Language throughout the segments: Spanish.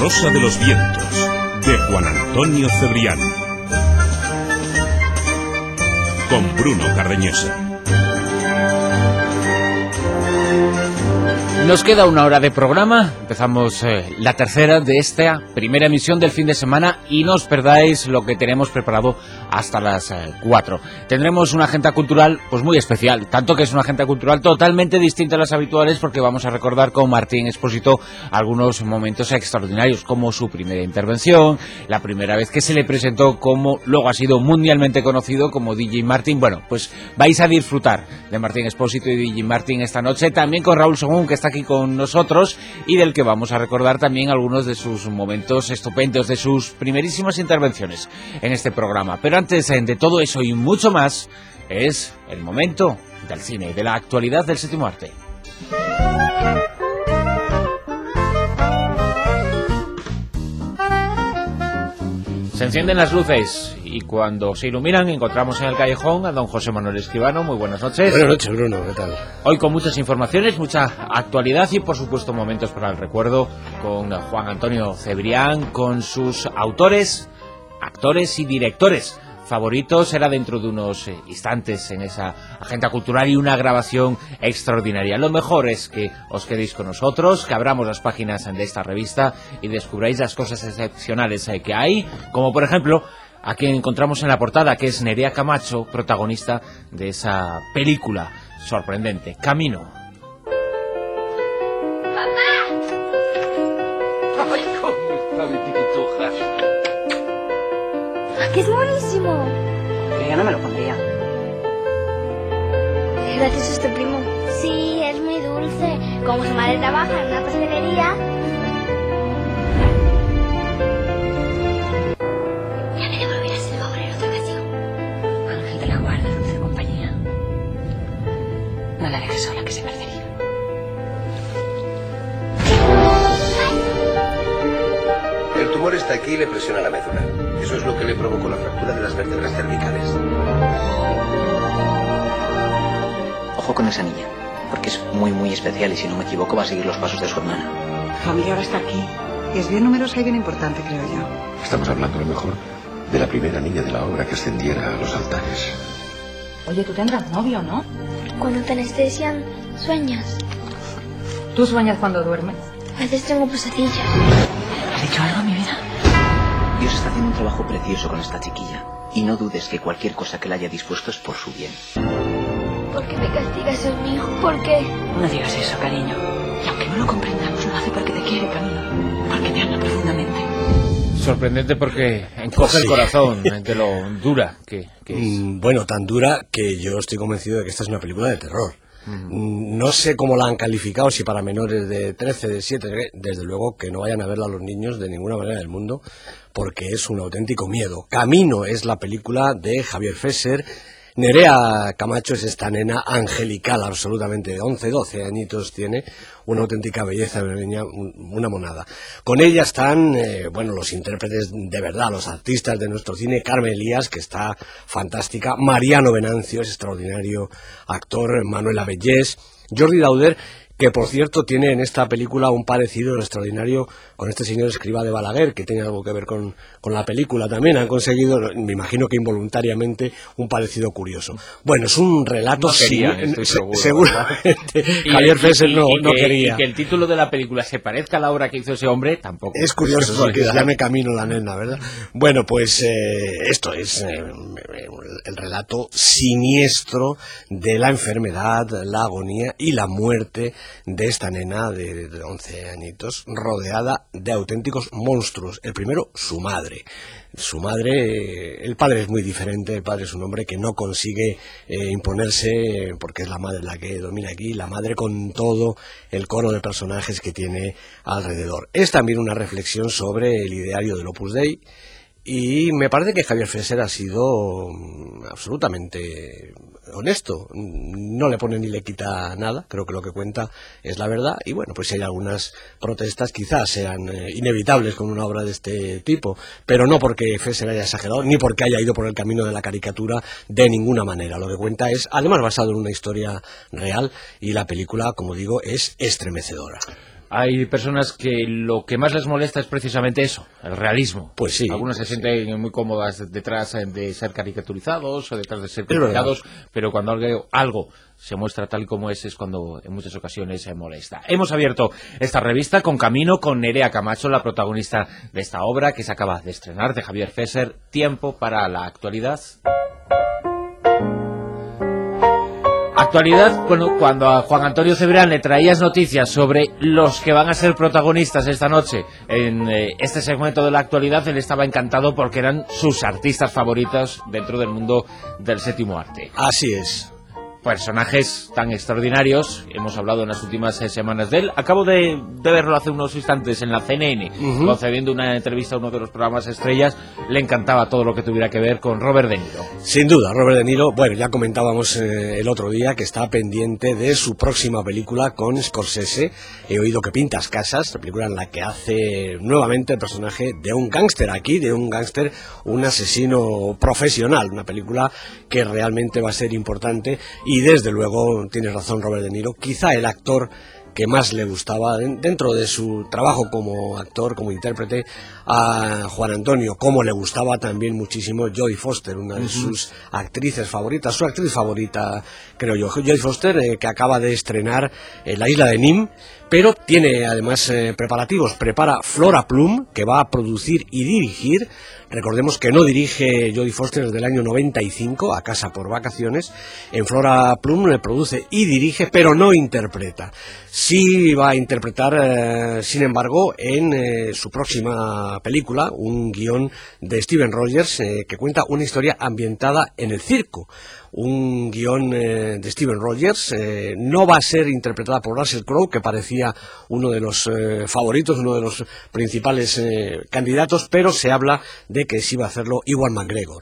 Rosa de los vientos, de Juan Antonio Cebrián. Con Bruno Cardeñosa. Nos queda una hora de programa, empezamos la tercera de esta primera emisión del fin de semana y no os perdáis lo que tenemos preparado hasta las 4. Tendremos una agenda cultural pues muy especial, tanto que es una agenda cultural totalmente distinta a las habituales porque vamos a recordar con Martín Expósito algunos momentos extraordinarios, como su primera intervención, la primera vez que se le presentó como luego ha sido mundialmente conocido como DJ Martín. Bueno, pues vais a disfrutar de Martín Expósito y DJ Martín esta noche, también con Raúl Según, que está aquí con nosotros y del que vamos a recordar también algunos de sus momentos estupendos, de sus primerísimas intervenciones en este programa. Pero antes de todo eso y mucho más, es el momento del cine, de la actualidad del séptimo arte. Se encienden las luces y cuando se iluminan encontramos en el callejón a don José Manuel Escribano. Muy buenas noches. Buenas noches, Bruno, ¿qué tal? Hoy con muchas informaciones, mucha actualidad y por supuesto momentos para el recuerdo con Juan Antonio Cebrián, con sus autores, actores y directores favoritos. Será dentro de unos instantes en esa agenda cultural y una grabación extraordinaria. Lo mejor es que os quedéis con nosotros, que abramos las páginas de esta revista y descubráis las cosas excepcionales que hay, como por ejemplo a quien encontramos en la portada, que es Nerea Camacho, protagonista de esa película sorprendente, Camino. ¡Papá! ¡Ay, cómo está mi tiquituja! ¡Que es buenísimo! Pero yo no me lo pondría. Gracias a este primo. Sí, es muy dulce. Como su madre trabaja en una pastelería. Ya me devolverás el favor en otra ocasión. Ángel de la guarda, dulce compañía. No la dejes sola, que se perdería. El tumor está aquí y le presiona la médula. Eso es lo que le provocó la fractura de las vértebras cervicales. Ojo con esa niña, porque es muy especial y si no me equivoco va a seguir los pasos de su hermana. La familia ahora está aquí y es bien numerosa y bien importante, creo yo. Estamos hablando a lo mejor de la primera niña de la obra que ascendiera a los altares. Oye, tú tendrás novio, ¿no? Cuando te anestesian, sueñas. ¿Tú sueñas cuando duermes? A veces tengo pesadillas. ¿Has dicho algo, mi vida? Dios está haciendo un trabajo precioso con esta chiquilla. Y no dudes que cualquier cosa que le haya dispuesto es por su bien. ¿Por qué me castigas a mí, hijo? ¿Por qué? No digas eso, cariño. Y aunque no lo comprendamos, lo hace porque te quiere, Camilo. Porque te ama profundamente. Sorprendente porque encoge el corazón de lo dura que es. Bueno, tan dura que yo estoy convencido de que esta es una película de terror. No sé cómo la han calificado, si para menores de 13, de 7, desde luego que no vayan a verla los niños de ninguna manera del mundo, porque es un auténtico miedo. Camino es la película de Javier Fesser. Nerea Camacho es esta nena angelical absolutamente, de 11, 12 añitos tiene, una auténtica belleza, una monada. Con ella están, los intérpretes de verdad, los artistas de nuestro cine, Carmen Elías, que está fantástica, Mariano Venancio, es extraordinario actor, Manuela Bellés, Jordi Dauder, que por cierto tiene en esta película un parecido extraordinario con este señor Escrivá de Balaguer, que tiene algo que ver con la película también. Han conseguido, me imagino que involuntariamente, un parecido curioso. Bueno, es un relato... No querían, seguramente Javier Fesser no quería. Y que el título de la película se parezca a la obra que hizo ese hombre, tampoco. Es curioso, porque se llame Camino la nena, ¿verdad? Bueno, pues esto es el relato siniestro de la enfermedad, la agonía y la muerte de esta nena de 11 añitos, rodeada de auténticos monstruos. El primero, su madre. Su madre, el padre es muy diferente, el padre es un hombre que no consigue imponerse, porque es la madre la que domina aquí, la madre con todo el coro de personajes que tiene alrededor. Es también una reflexión sobre el ideario del Opus Dei, y me parece que Javier Fesser ha sido absolutamente honesto, no le pone ni le quita nada, creo que lo que cuenta es la verdad, y bueno, pues si hay algunas protestas quizás sean inevitables con una obra de este tipo, pero no porque Fesser haya exagerado, ni porque haya ido por el camino de la caricatura de ninguna manera. Lo que cuenta es, además basado en una historia real, y la película, como digo, es estremecedora. Hay personas que lo que más les molesta es precisamente eso, el realismo. Pues sí. Algunas se sienten muy cómodas detrás de ser caricaturizados o detrás de ser criticados, pero cuando algo se muestra tal como es cuando en muchas ocasiones se molesta. Hemos abierto esta revista con Camino, con Nerea Camacho, la protagonista de esta obra que se acaba de estrenar, de Javier Fesser, Tiempo para la actualidad. Actualidad, bueno, cuando a Juan Antonio Cebrián le traías noticias sobre los que van a ser protagonistas esta noche en este segmento de la actualidad, él estaba encantado porque eran sus artistas favoritos dentro del mundo del séptimo arte. Así es. Personajes tan extraordinarios, hemos hablado en las últimas semanas de él. Acabo de verlo hace unos instantes en la CNN, concediendo una entrevista a uno de los programas estrellas. Le encantaba todo lo que tuviera que ver con Robert De Niro. Sin duda, Robert De Niro, bueno, ya comentábamos el otro día que está pendiente de su próxima película con Scorsese. He oído que pintas casas, la película en la que hace nuevamente el personaje de un gángster, aquí de un gángster, un asesino profesional, una película que realmente va a ser importante. Y desde luego, tienes razón Robert De Niro, quizá el actor que más le gustaba dentro de su trabajo como actor, como intérprete, a Juan Antonio, como le gustaba también muchísimo Jodie Foster, una de sus actrices favoritas, su actriz favorita, creo yo, Jodie Foster, que acaba de estrenar La isla de Nim, pero tiene además preparativos, prepara Flora Plum, que va a producir y dirigir. Recordemos que no dirige Jodie Foster desde el año 95, A casa por vacaciones. En Flora Plum le produce y dirige, pero no interpreta. Sí va a interpretar, sin embargo, en su próxima película, un guión de Steven Rogers que cuenta una historia ambientada en el circo. Un guión de Steven Rogers, no va a ser interpretada por Russell Crowe, que parecía uno de los favoritos, uno de los principales candidatos, pero se habla de que sí va a hacerlo Ewan McGregor.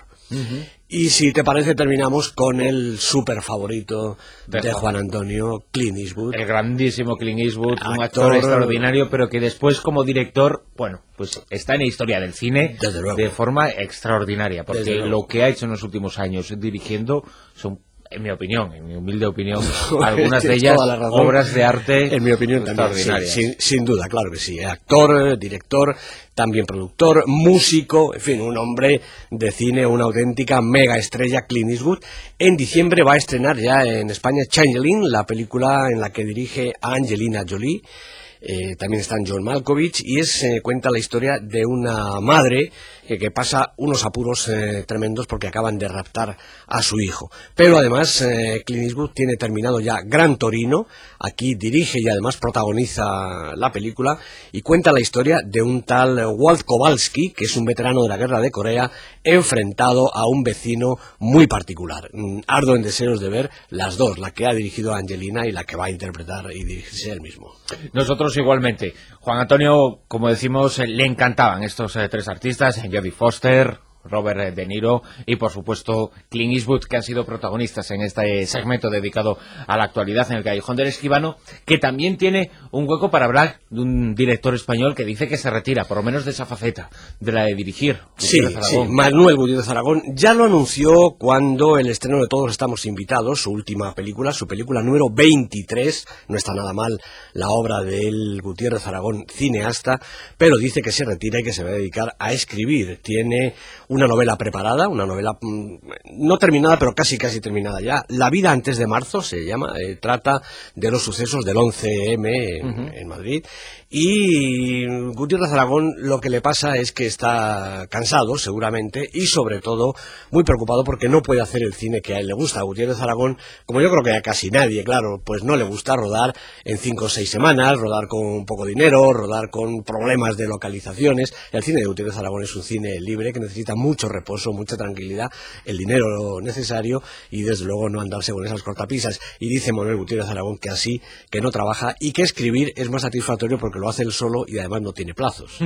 Y si te parece, terminamos con el súper favorito de Juan Antonio, Clint Eastwood. El grandísimo Clint Eastwood, un actor extraordinario, pero que después como director, bueno, pues está en la historia del cine de forma extraordinaria, porque lo que ha hecho en los últimos años dirigiendo son, en mi opinión, en mi humilde opinión, algunas de ellas obras de arte, en mi opinión también, sin duda, claro que sí. Actor, director, también productor, músico, en fin, un hombre de cine, una auténtica mega estrella, Clint Eastwood. En diciembre va a estrenar ya en España Changeling, la película en la que dirige a Angelina Jolie. También está John Malkovich y cuenta la historia de una madre que pasa unos apuros tremendos porque acaban de raptar a su hijo. Pero además Clint Eastwood tiene terminado ya Gran Torino, aquí dirige y además protagoniza la película y cuenta la historia de un tal Walt Kowalski, que es un veterano de la guerra de Corea, enfrentado a un vecino muy particular. Ardo en deseos de ver las dos, la que ha dirigido a Angelina y la que va a interpretar y dirigirse él mismo. Nosotros igualmente. Juan Antonio, como decimos, le encantaban estos tres artistas, Jodie Foster, Robert De Niro y por supuesto Clint Eastwood, que han sido protagonistas en este segmento dedicado a la actualidad en el Callejón del Escribano, que también tiene un hueco para hablar de un director español que dice que se retira, por lo menos de esa faceta, de la de dirigir. Sí, Manuel Gutiérrez Aragón ya lo anunció cuando el estreno de Todos estamos invitados, su última película, su película número 23, no está nada mal la obra del Gutiérrez Aragón cineasta, pero dice que se retira y que se va a dedicar a escribir. Tiene una novela preparada, una novela no terminada, pero casi terminada ya. La vida antes de marzo se llama, trata de los sucesos del 11M en Madrid. Y Gutiérrez Aragón lo que le pasa es que está cansado, seguramente, y sobre todo muy preocupado porque no puede hacer el cine que a él le gusta. A Gutiérrez Aragón, como yo creo que a casi nadie, claro, pues no le gusta rodar en 5 o 6 semanas, rodar con poco dinero, rodar con problemas de localizaciones. El cine de Gutiérrez Aragón es un cine libre que necesita mucho reposo, mucha tranquilidad, el dinero necesario y desde luego no andarse con esas cortapisas. Y dice Manuel Gutiérrez Aragón que así, que no trabaja y que escribir es más satisfactorio porque lo hace él solo y además no tiene plazos.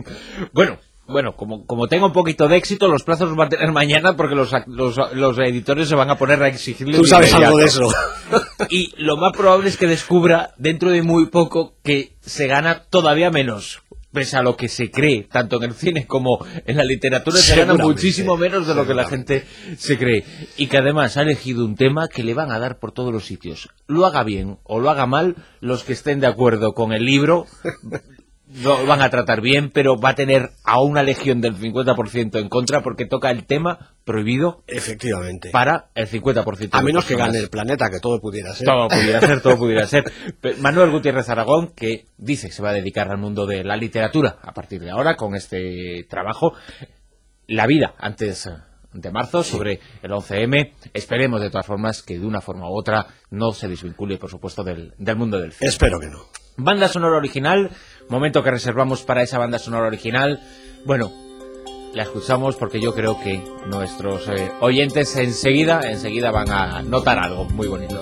Bueno, como tenga un poquito de éxito, los plazos los va a tener mañana porque los editores se van a poner a exigirle. Tú sabes algo de eso. Y lo más probable es que descubra dentro de muy poco que se gana todavía menos pese a lo que se cree, tanto en el cine como en la literatura, se gana muchísimo menos de lo que la gente se cree. Y que además ha elegido un tema que le van a dar por todos los sitios. Lo haga bien o lo haga mal, los que estén de acuerdo con el libro lo van a tratar bien, pero va a tener a una legión del 50% en contra, porque toca el tema prohibido. Efectivamente. Para el 50%. A menos que gane el planeta, que todo pudiera ser. Todo pudiera ser. Manuel Gutiérrez Aragón, que dice que se va a dedicar al mundo de la literatura a partir de ahora con este trabajo. La vida antes de marzo, sobre el 11M. Esperemos de todas formas que de una forma u otra no se desvincule, por supuesto, del mundo del cine. Espero que no. Banda sonora original, momento que reservamos para esa banda sonora original. Bueno, la escuchamos porque yo creo que nuestros oyentes enseguida van a notar algo muy bonito.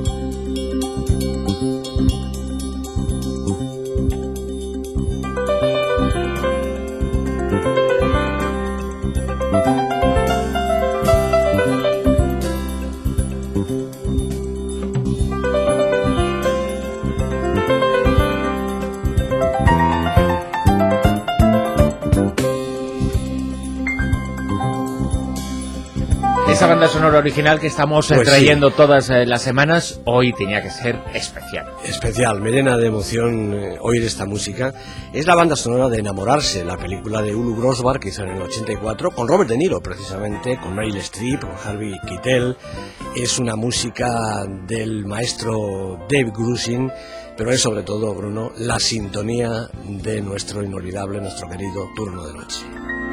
Esa banda sonora original que estamos trayendo todas las semanas, hoy tenía que ser especial. Especial, me llena de emoción oír esta música. Es la banda sonora de Enamorarse, la película de Ulu Grosbar que hizo en el 84, con Robert De Niro precisamente, con Meryl Streep, con Harvey Keitel. Es una música del maestro Dave Grusin, pero es sobre todo, Bruno, la sintonía de nuestro inolvidable, nuestro querido Turno de Noche.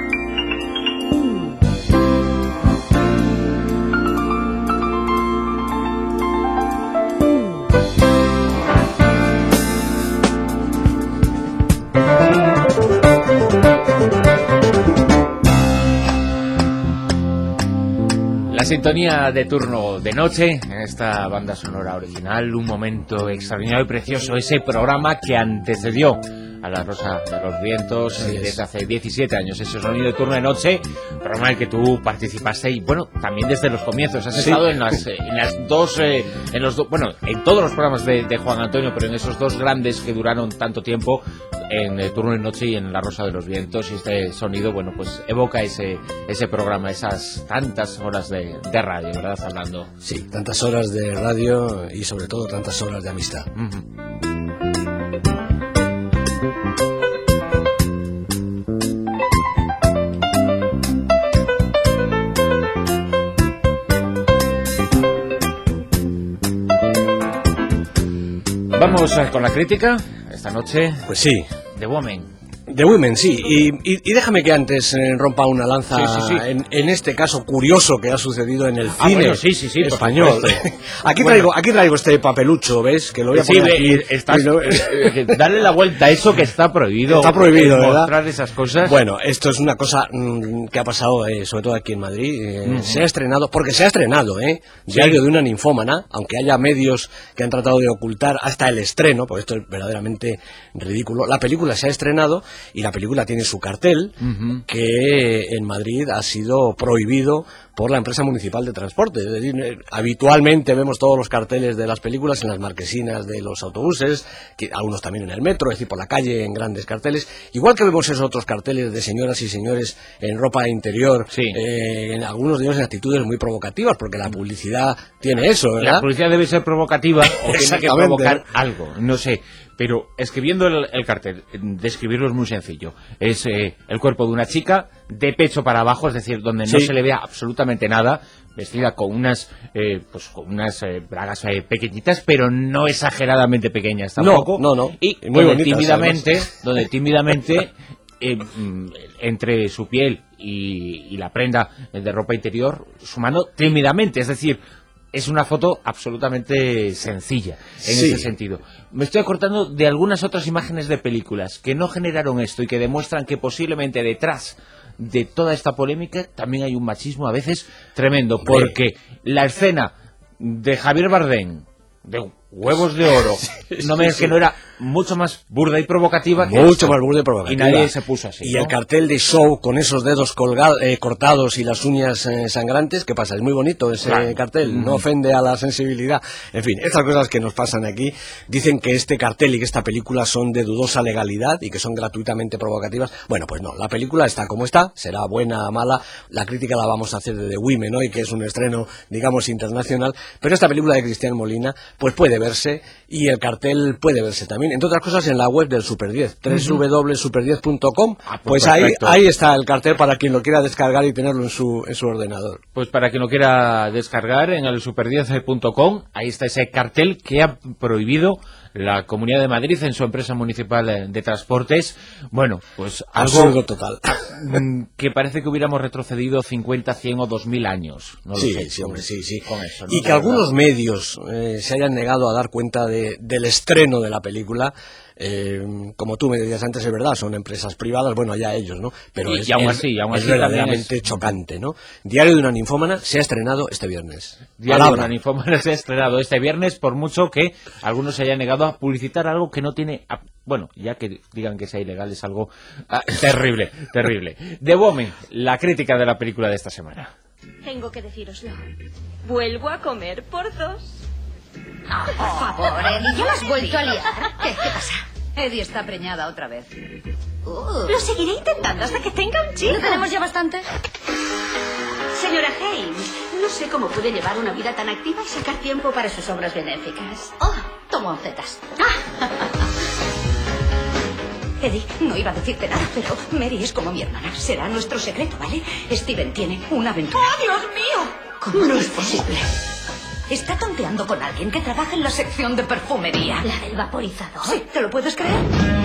La sintonía de Turno de Noche, en esta banda sonora original, un momento extraordinario y precioso, ese programa que antecedió a La Rosa de los Vientos desde hace 17 años, ese sonido de Turno de Noche, programa en el que tú participaste y bueno, también desde los comienzos, has estado en todos los programas de Juan Antonio, pero en esos dos grandes que duraron tanto tiempo, en Turno de Noche y en La Rosa de los Vientos, y este sonido, bueno, pues evoca ese programa, esas tantas horas de radio, ¿verdad, Fernando? Sí, tantas horas de radio y sobre todo tantas horas de amistad. Vamos con la crítica esta noche. Pues sí. The Woman. The Women, sí, y déjame que antes rompa una lanza en este caso curioso que ha sucido en el cine español. Aquí traigo este papelucho, ¿ves? Que lo voy a poner aquí. Darle la vuelta a eso que está prohibido. Está prohibido, ¿verdad? Mostrar esas cosas. Bueno, esto es una cosa que ha pasado sobre todo aquí en Madrid. Se ha estrenado, Diario de una ninfómana, aunque haya medios que han tratado de ocultar hasta el estreno, porque esto es verdaderamente ridículo. La película se ha estrenado y la película tiene su cartel que en Madrid ha sido prohibido por la empresa municipal de transporte. Es decir, habitualmente vemos todos los carteles de las películas en las marquesinas de los autobuses, algunos también en el metro, es decir, por la calle en grandes carteles, igual que vemos esos otros carteles de señoras y señores en ropa interior, en algunos de ellos en actitudes muy provocativas, porque la publicidad tiene eso, ¿verdad? La publicidad debe ser provocativa o tiene que provocar algo, no sé. Pero escribiendo el cartel, describirlo es muy sencillo. Es el cuerpo de una chica de pecho para abajo, es decir, donde no se le vea absolutamente nada, vestida con unas bragas pequeñitas, pero no exageradamente pequeñas tampoco. No. Y muy donde tímidamente entre su piel y la prenda de ropa interior, su mano tímidamente, es decir, es una foto absolutamente sencilla en ese sentido. Me estoy acordando de algunas otras imágenes de películas que no generaron esto y que demuestran que posiblemente detrás de toda esta polémica también hay un machismo a veces tremendo, porque la escena de Javier Bardem, de Huevos de oro. No me digas que no era mucho más burda y provocativa que mucho más burda y provocativa. Y nadie se puso así, y ¿no? el cartel de Show con esos dedos cortados y las uñas sangrantes, ¿qué pasa? Es muy bonito ese cartel, no ofende a la sensibilidad. En fin, estas cosas que nos pasan aquí. Dicen que este cartel y que esta película son de dudosa legalidad y que son gratuitamente provocativas. Bueno, pues no, la película está como está, será buena o mala. La crítica la vamos a hacer de The Women hoy, que es un estreno, digamos, internacional, pero esta película de Cristian Molina pues puede verse, y el cartel puede verse también, entre otras cosas, en la web del Super 10, www.super10.com. Pues ahí está el cartel para quien lo quiera descargar y tenerlo en su ordenador. Pues para quien lo quiera descargar, en el super10.com, ahí está ese cartel que ha prohibido la Comunidad de Madrid en su empresa municipal de transportes. Bueno, pues algo absurdo total. Que parece que hubiéramos retrocedido 50, 100 o 2000 años. No lo sé, sí, hombre, sí. Con eso, ¿no? Y que algunos medios se hayan negado a dar cuenta del estreno de la película. Como tú me decías antes, es verdad, son empresas privadas, bueno, allá ellos, ¿no? Pero y aún así verdaderamente chocante, ¿no? Diario de una ninfómana se ha estrenado este viernes. Diario de una ninfómana se ha estrenado este viernes, por mucho que algunos se hayan negado a publicitar algo que no tiene... Bueno, ya que digan que sea ilegal es algo terrible, terrible. The Woman, la crítica de la película de esta semana. Tengo que decíroslo. Vuelvo a comer por dos. Por favor, Eddie, ¿ya lo has vuelto a liar? ¿Qué pasa? Eddie está preñada otra vez. Lo seguiré intentando hasta que tenga un chico. ¿No tenemos ya bastante? Señora Haynes, no sé cómo puede llevar una vida tan activa y sacar tiempo para sus obras benéficas. Oh, tomo ancetas. Eddie, no iba a decirte nada, pero Mary es como mi hermana. Será nuestro secreto, ¿vale? Steven tiene una aventura. ¡Oh, Dios mío! ¿Cómo no es posible? Está tonteando con alguien que trabaja en la sección de perfumería. ¿La del vaporizador? Sí, ¿te lo puedes creer?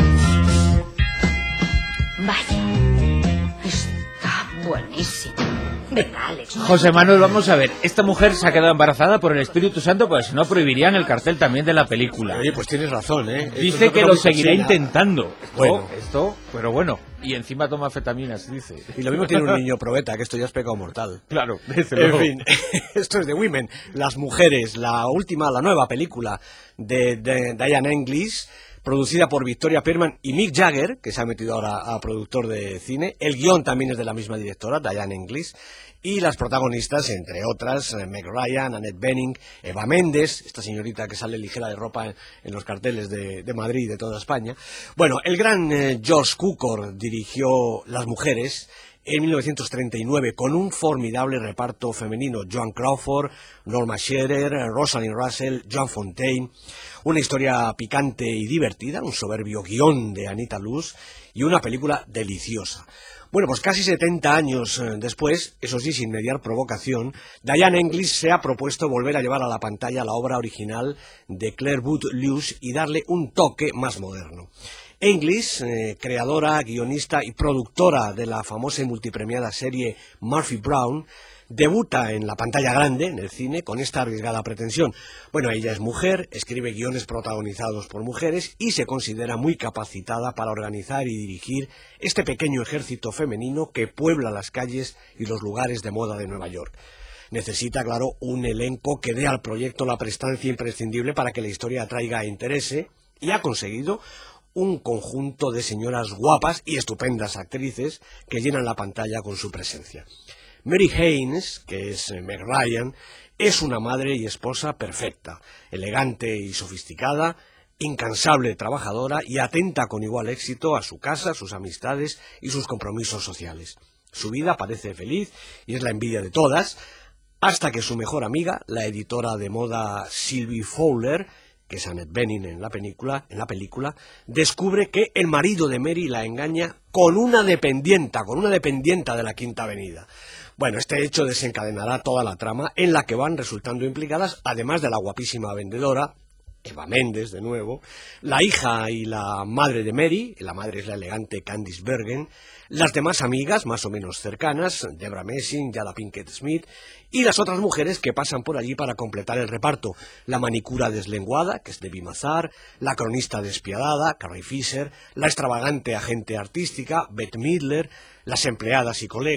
Vaya. Está buenísimo. Venga, Alex. José Manuel, vamos a ver. Esta mujer se ha quedado embarazada por el Espíritu Santo, pues si no prohibirían el cartel también de la película. Oye, pues tienes razón, ¿eh? Dice que lo seguirá intentando. Bueno. Pero bueno. Y encima toma anfetaminas, dice. Y lo mismo tiene un niño probeta, que esto ya es pecado mortal. Claro, desde luego. En fin, esto es The Women, Las Mujeres, la nueva película de Diane English, producida por Victoria Perman y Mick Jagger, que se ha metido ahora a productor de cine. El guión también es de la misma directora, Diane English. Y las protagonistas, entre otras, Meg Ryan, Annette Bening, Eva Méndez, esta señorita que sale ligera de ropa en los carteles de Madrid y de toda España. Bueno, el gran George Cukor dirigió Las Mujeres en 1939 con un formidable reparto femenino: Joan Crawford, Norma Shearer, Rosalind Russell, Joan Fontaine. Una historia picante y divertida, un soberbio guión de Anita Loos y una película deliciosa. Bueno, pues casi 70 años después, eso sí, sin mediar provocación, Diane English se ha propuesto volver a llevar a la pantalla la obra original de Claire Boothe Luce y darle un toque más moderno. English, creadora, guionista y productora de la famosa y multipremiada serie Murphy Brown, debuta en la pantalla grande, en el cine, con esta arriesgada pretensión. Bueno, ella es mujer, escribe guiones protagonizados por mujeres y se considera muy capacitada para organizar y dirigir este pequeño ejército femenino que puebla las calles y los lugares de moda de Nueva York. Necesita, claro, un elenco que dé al proyecto la prestancia imprescindible para que la historia atraiga e interese, y ha conseguido un conjunto de señoras guapas y estupendas actrices que llenan la pantalla con su presencia. Mary Haynes, que es Meg Ryan, es una madre y esposa perfecta, elegante y sofisticada, incansable trabajadora y atenta con igual éxito a su casa, sus amistades y sus compromisos sociales. Su vida parece feliz y es la envidia de todas, hasta que su mejor amiga, la editora de moda Sylvie Fowler, que es Annette Bening en la película, descubre que el marido de Mary la engaña con una dependienta de la Quinta Avenida. Bueno, este hecho desencadenará toda la trama en la que van resultando implicadas, además de la guapísima vendedora, Eva Méndez de nuevo, la hija y la madre de Mary, la madre es la elegante Candice Bergen, las demás amigas más o menos cercanas, Debra Messing, Jada Pinkett Smith, y las otras mujeres que pasan por allí para completar el reparto: la manicura deslenguada, que es Debbie Mazar, la cronista despiadada, Carrie Fisher, la extravagante agente artística, Bette Midler, las empleadas y colegas.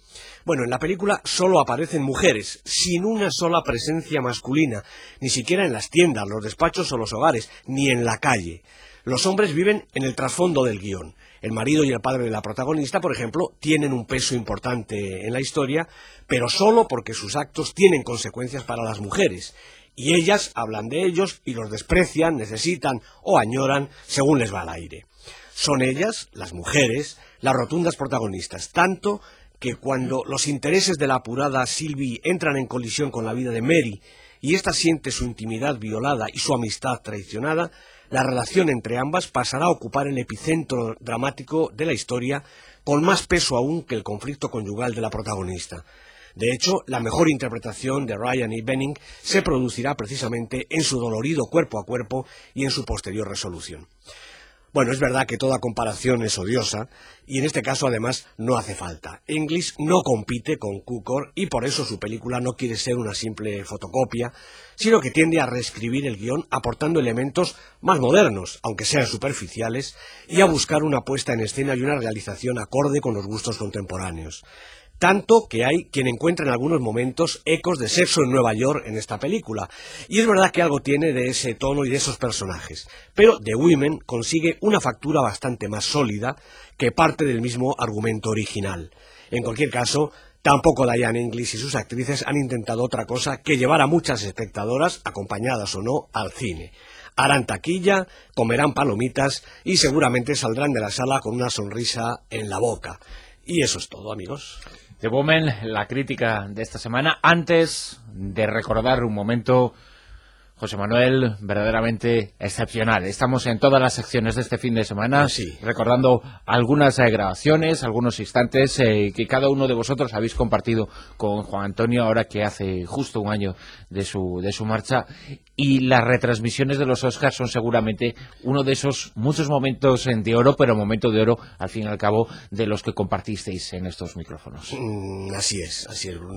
Bueno, en la película solo aparecen mujeres, sin una sola presencia masculina, ni siquiera en las tiendas, los despachos o los hogares, ni en la calle. Los hombres viven en el trasfondo del guión. El marido y el padre de la protagonista, por ejemplo, tienen un peso importante en la historia, pero solo porque sus actos tienen consecuencias para las mujeres. Y ellas hablan de ellos y los desprecian, necesitan o añoran según les va al aire. Son ellas, las mujeres, las rotundas protagonistas, tanto que cuando los intereses de la apurada Sylvie entran en colisión con la vida de Mary y ésta siente su intimidad violada y su amistad traicionada, la relación entre ambas pasará a ocupar el epicentro dramático de la historia, con más peso aún que el conflicto conyugal de la protagonista. De hecho, la mejor interpretación de Ryan E. Benning se producirá precisamente en su dolorido cuerpo a cuerpo y en su posterior resolución. Bueno, es verdad que toda comparación es odiosa, y en este caso además no hace falta. English no compite con Cukor y por eso su película no quiere ser una simple fotocopia, sino que tiende a reescribir el guión aportando elementos más modernos, aunque sean superficiales, y a buscar una puesta en escena y una realización acorde con los gustos contemporáneos. Tanto que hay quien encuentra en algunos momentos ecos de Sexo en Nueva York en esta película. Y es verdad que algo tiene de ese tono y de esos personajes. Pero The Women consigue una factura bastante más sólida que parte del mismo argumento original. En cualquier caso, tampoco Diane English y sus actrices han intentado otra cosa que llevar a muchas espectadoras, acompañadas o no, al cine. Harán taquilla, comerán palomitas y seguramente saldrán de la sala con una sonrisa en la boca. Y eso es todo, amigos. The Woman, la crítica de esta semana. Antes de recordar un momento, José Manuel, verdaderamente excepcional. Estamos en todas las secciones de este fin de semana, sí, recordando algunas grabaciones, algunos instantes que cada uno de vosotros habéis compartido con Juan Antonio, ahora que hace justo un año de su marcha. Y las retransmisiones de los Oscars son seguramente uno de esos muchos momentos de oro, pero momento de oro, al fin y al cabo, de los que compartisteis en estos micrófonos. Así es.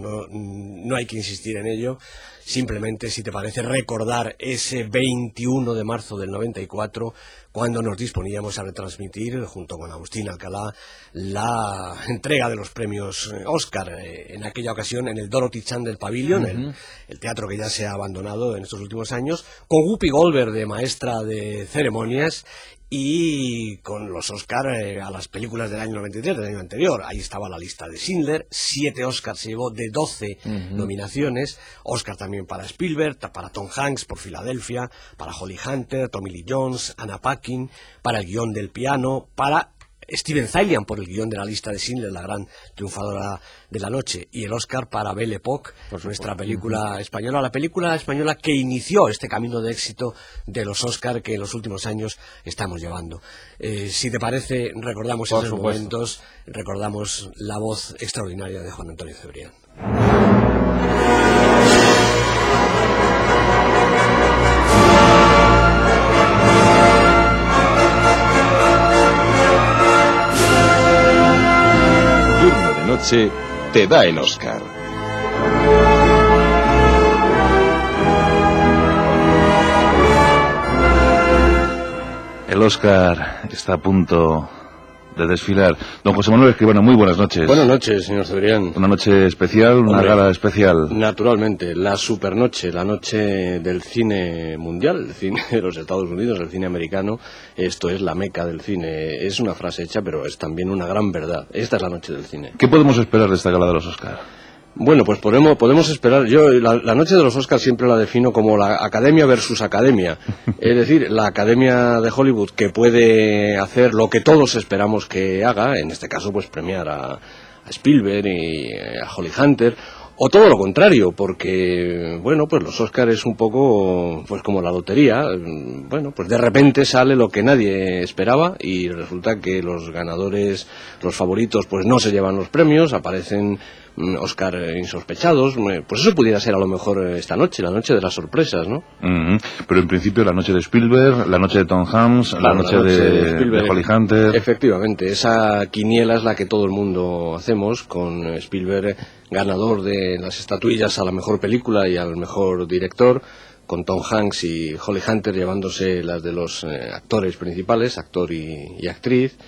No hay que insistir en ello. Simplemente, si te parece, recordar ese 21 de marzo del 94, cuando nos disponíamos a retransmitir, junto con Agustín Alcalá, la entrega de los premios Oscar, en aquella ocasión en el Dorothy Chandler Pavilion, el teatro que ya se ha abandonado en estos últimos años, con Whoopi Goldberg de maestra de ceremonias, y con los Oscar a las películas del año 93, del año anterior. Ahí estaba la lista de Schindler, 7 Oscars se llevó de 12 nominaciones, Oscar también para Spielberg, para Tom Hanks por Filadelfia, para Holly Hunter, Tommy Lee Jones, Anna Paquin, para el guión del piano, para Steven Zaillian por el guión de la lista de Schindler, la gran triunfadora de la noche, y el Oscar para Belle Époque, por nuestra película española, la película española que inició este camino de éxito de los Oscar que en los últimos años estamos llevando. Si te parece, recordamos esos momentos, recordamos la voz extraordinaria de Juan Antonio Cebrián. Noche te da el Oscar. El Oscar está a punto de desfilar. Don José Manuel Escribano, muy buenas noches. Buenas noches, señor Cebrián. Una noche especial, una gala especial. Naturalmente, la supernoche, la noche del cine mundial, el cine de los Estados Unidos, el cine americano. Esto es la meca del cine. Es una frase hecha, pero es también una gran verdad. Esta es la noche del cine. ¿Qué podemos esperar de esta gala de los Oscar? Bueno, pues podemos esperar. Yo la noche de los Oscars siempre la defino como la academia versus academia. Es decir, la academia de Hollywood, que puede hacer lo que todos esperamos que haga, en este caso pues premiar a Spielberg y a Holly Hunter, o todo lo contrario, porque bueno, pues los Oscars es un poco pues como la lotería. Bueno, pues de repente sale lo que nadie esperaba y resulta que los ganadores, los favoritos, pues no se llevan los premios, aparecen Oscar insospechados. Pues eso pudiera ser a lo mejor esta noche, la noche de las sorpresas, ¿no? Pero en principio la noche de Spielberg, la noche de Tom Hanks, la noche de Holly Hunter. Efectivamente, esa quiniela es la que todo el mundo hacemos, con Spielberg ganador de las estatuillas a la mejor película y al mejor director, con Tom Hanks y Holly Hunter llevándose las de los actores principales, actor y actriz.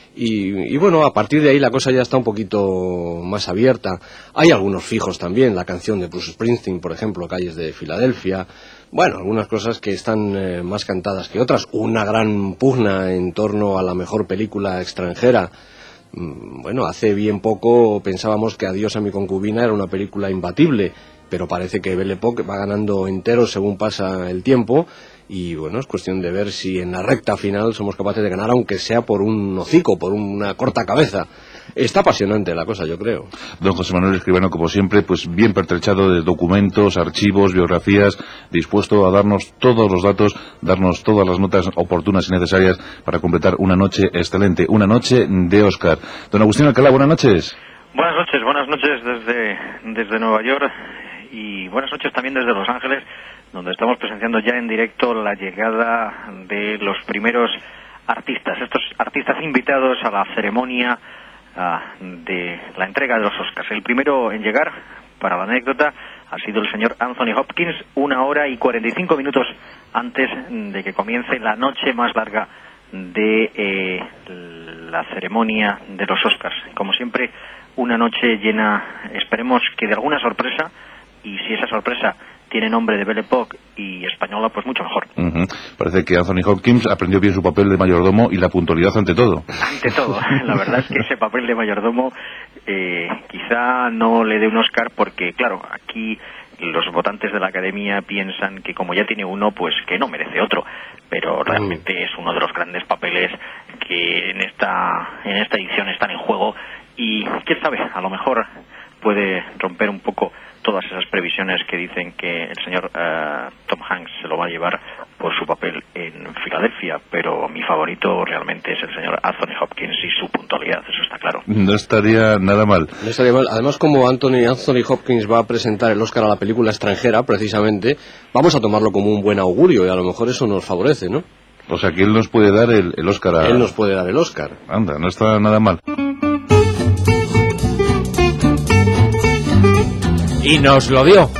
Y bueno, a partir de ahí la cosa ya está un poquito más abierta. Hay algunos fijos también, la canción de Bruce Springsteen, por ejemplo, Calles de Filadelfia. Bueno, algunas cosas que están más cantadas que otras. Una gran pugna en torno a la mejor película extranjera. Bueno, hace bien poco pensábamos que Adiós a mi concubina era una película imbatible, pero parece que Belle Époque va ganando enteros según pasa el tiempo. Y bueno, es cuestión de ver si en la recta final somos capaces de ganar, aunque sea por un hocico, por una corta cabeza. Está apasionante la cosa, yo creo. Don José Manuel Escribano, como siempre, pues bien pertrechado de documentos, archivos, biografías, dispuesto a darnos todos los datos, darnos todas las notas oportunas y necesarias para completar una noche excelente, una noche de Oscar. Don Agustín Alcalá, buenas noches. Buenas noches desde Nueva York y buenas noches también desde Los Ángeles, donde estamos presenciando ya en directo la llegada de los primeros artistas, estos artistas invitados a la ceremonia de la entrega de los Oscars. El primero en llegar, para la anécdota, ha sido el señor Anthony Hopkins, 1 hora y 45 minutos antes de que comience la noche más larga de la ceremonia de los Oscars. Como siempre, una noche llena, esperemos que de alguna sorpresa, y si esa sorpresa tiene nombre de Belle Époque y española, pues mucho mejor. Parece que Anthony Hopkins aprendió bien su papel de mayordomo y la puntualidad ante todo. Ante todo, la verdad es que ese papel de mayordomo quizá no le dé un Oscar porque, claro, aquí los votantes de la Academia piensan que como ya tiene uno, pues que no merece otro. Pero realmente es uno de los grandes papeles que en esta edición están en juego y, quién sabe, a lo mejor puede romper un poco todas esas previsiones que dicen que el señor Tom Hanks se lo va a llevar por su papel en Filadelfia, pero mi favorito realmente es el señor Anthony Hopkins y su puntualidad, eso está claro. No estaría nada mal. No estaría mal. Además, como Anthony Hopkins va a presentar el Oscar a la película extranjera, precisamente, vamos a tomarlo como un buen augurio y a lo mejor eso nos favorece, ¿no? O sea, que él nos puede dar el Oscar a... Él nos puede dar el Oscar. Anda, no está nada mal. Y nos lo dio,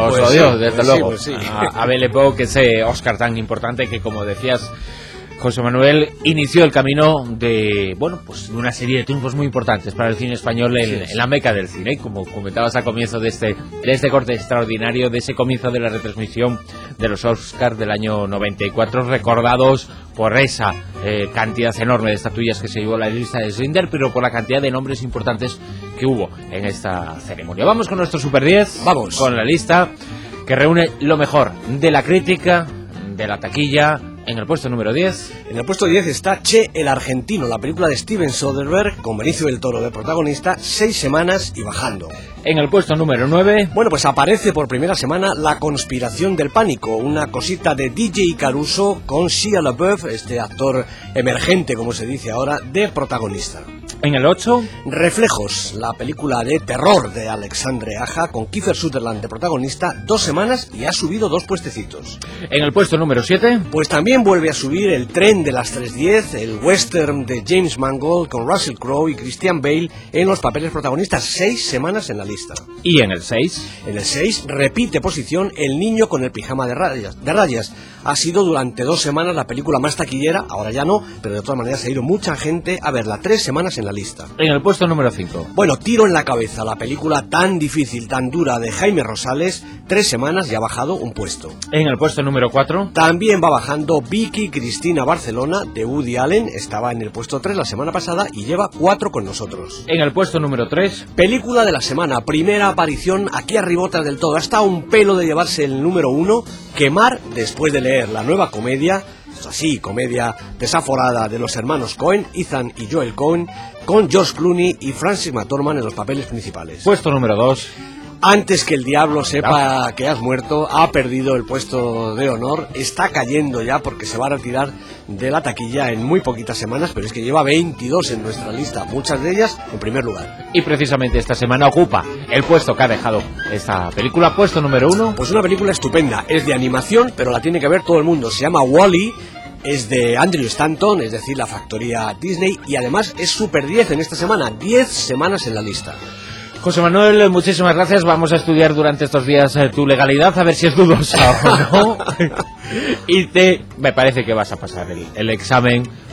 desde luego, pues sí. a Belle Époque, ese Oscar tan importante que, como decías, José Manuel, inició el camino de, bueno, pues de una serie de triunfos muy importantes para el cine español en la meca del cine, como comentabas al comienzo de este corte extraordinario, de ese comienzo de la retransmisión de los Oscars del año 94, recordados por esa cantidad enorme de estatuillas que se llevó la lista de Schindler, pero por la cantidad de nombres importantes que hubo en esta ceremonia. Vamos con nuestro Super 10, vamos con la lista que reúne lo mejor de la crítica, de la taquilla. En el puesto número 10. En el puesto 10 está Che, el argentino, la película de Steven Soderbergh, con Benicio del Toro de protagonista, 6 semanas y bajando. En el puesto número 9. Bueno, pues aparece por primera semana La conspiración del pánico, una cosita de DJ Caruso con Shia LaBeouf, este actor emergente, como se dice ahora, de protagonista. En el 8. Reflejos, la película de terror de Alexandre Aja, con Kiefer Sutherland de protagonista, 2 semanas y ha subido 2 puestecitos. En el puesto número 7. Pues también vuelve a subir El tren de las 3:10, el western de James Mangold con Russell Crowe y Christian Bale en los papeles protagonistas, 6 semanas en la lista. ¿Y en el 6? En el 6 repite posición El niño con el pijama de rayas. Ha sido durante 2 semanas la película más taquillera, ahora ya no, pero de todas maneras ha ido mucha gente a verla, 3 semanas en la lista. En el puesto número 5. Bueno, Tiro en la cabeza, la película tan difícil, tan dura de Jaime Rosales, 3 semanas y ha bajado un puesto. En el puesto número 4. También va bajando Vicky Cristina Barcelona de Woody Allen, estaba en el puesto 3 la semana pasada y lleva 4 con nosotros. En el puesto número 3. Película de la semana, primera aparición aquí arribotas del todo, hasta un pelo de llevarse el número 1, Quemar, después de leer la nueva comedia, así, comedia desaforada de los hermanos Coen, Ethan y Joel Coen, con George Clooney y Frances McDormand en los papeles principales. Puesto número 2. Antes que el diablo sepa que has muerto, ha perdido el puesto de honor, está cayendo ya porque se va a retirar de la taquilla en muy poquitas semanas, pero es que lleva 22 en nuestra lista, muchas de ellas en primer lugar. Y precisamente esta semana ocupa el puesto que ha dejado esta película, puesto número 1. Pues una película estupenda, es de animación, pero la tiene que ver todo el mundo, se llama Wall-E. Es de Andrew Stanton, es decir, la factoría Disney, y además es Super 10 en esta semana, 10 semanas en la lista. José Manuel, muchísimas gracias. Vamos a estudiar durante estos días tu legalidad, a ver si es dudosa o no. Y me parece que vas a pasar el examen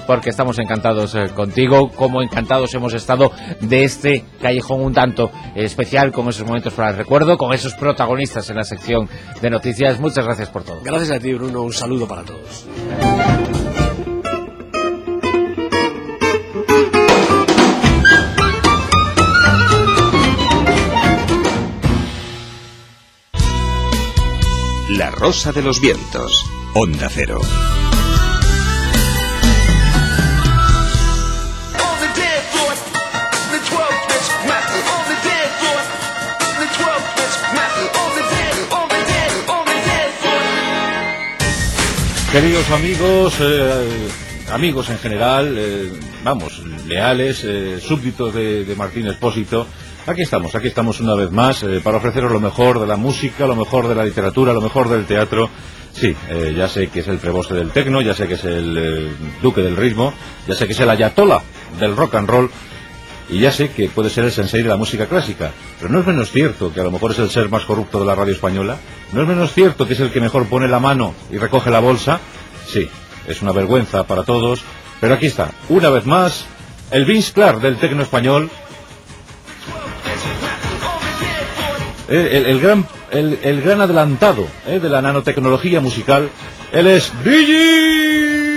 porque estamos encantados contigo, como encantados hemos estado de este callejón un tanto especial, con esos momentos para el recuerdo, con esos protagonistas en la sección de noticias. Muchas gracias por todo. Gracias a ti, Bruno, un saludo para todos. La Rosa de los Vientos, Onda Cero. Queridos amigos, amigos en general, leales, súbditos de Martín Expósito, aquí estamos una vez más para ofreceros lo mejor de la música, lo mejor de la literatura, lo mejor del teatro. Sí, ya sé que es el preboste del tecno, ya sé que es el duque del ritmo, ya sé que es el ayatolá del rock and roll, y ya sé que puede ser el sensei de la música clásica, pero no es menos cierto que a lo mejor es el ser más corrupto de la radio española, no es menos cierto que es el que mejor pone la mano y recoge la bolsa. Sí, es una vergüenza para todos, pero aquí está, una vez más, el Vince Clarke del tecno español, el gran adelantado de la nanotecnología musical. Él es Digi.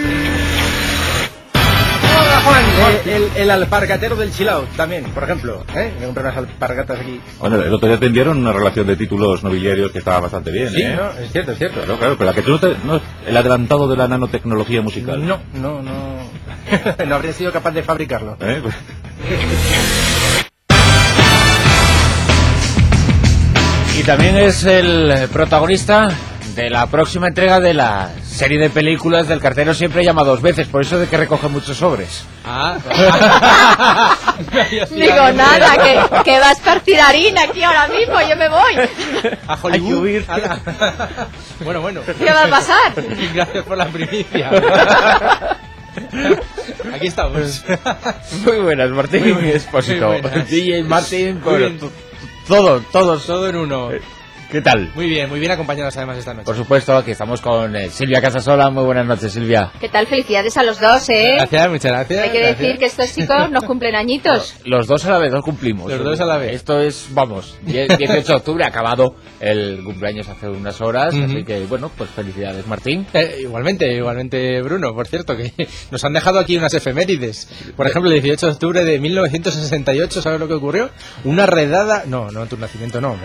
Hola, Juan. El alpargatero del Chilao también, por ejemplo, me compré unas alpargatas aquí. Bueno, el otro día te enviaron una relación de títulos nobiliarios que estaba bastante bien. Sí, no, es cierto. Claro, pero la que tú no, el adelantado de la nanotecnología musical. No no habría sido capaz de fabricarlo. Y también es el protagonista de la próxima entrega de la serie de películas del cartero siempre llama dos veces, por eso de que recoge muchos sobres. Digo, nada, que va a esparcir harina aquí ahora mismo, yo me voy. A Hollywood. Bueno. ¿Qué va a pasar? Gracias por la primicia. Aquí estamos. Muy buenas, Martín Expósito. DJ Martín, todo en uno. ¿Qué tal? Muy bien acompañados además esta noche. Por supuesto, aquí estamos con Silvia Casasola. Muy buenas noches, Silvia. ¿Qué tal? Felicidades a los dos, Gracias, muchas gracias. Hay que decir que estos chicos nos cumplen añitos. Los dos a la vez, nos cumplimos. Los dos a la vez. Esto es, 18 de octubre, acabado el cumpleaños hace unas horas, así que, bueno, pues felicidades, Martín. Igualmente, Bruno, por cierto, que nos han dejado aquí unas efemérides. Por ejemplo, el 18 de octubre de 1968, ¿sabes lo que ocurrió? Una redada... No, tu nacimiento no.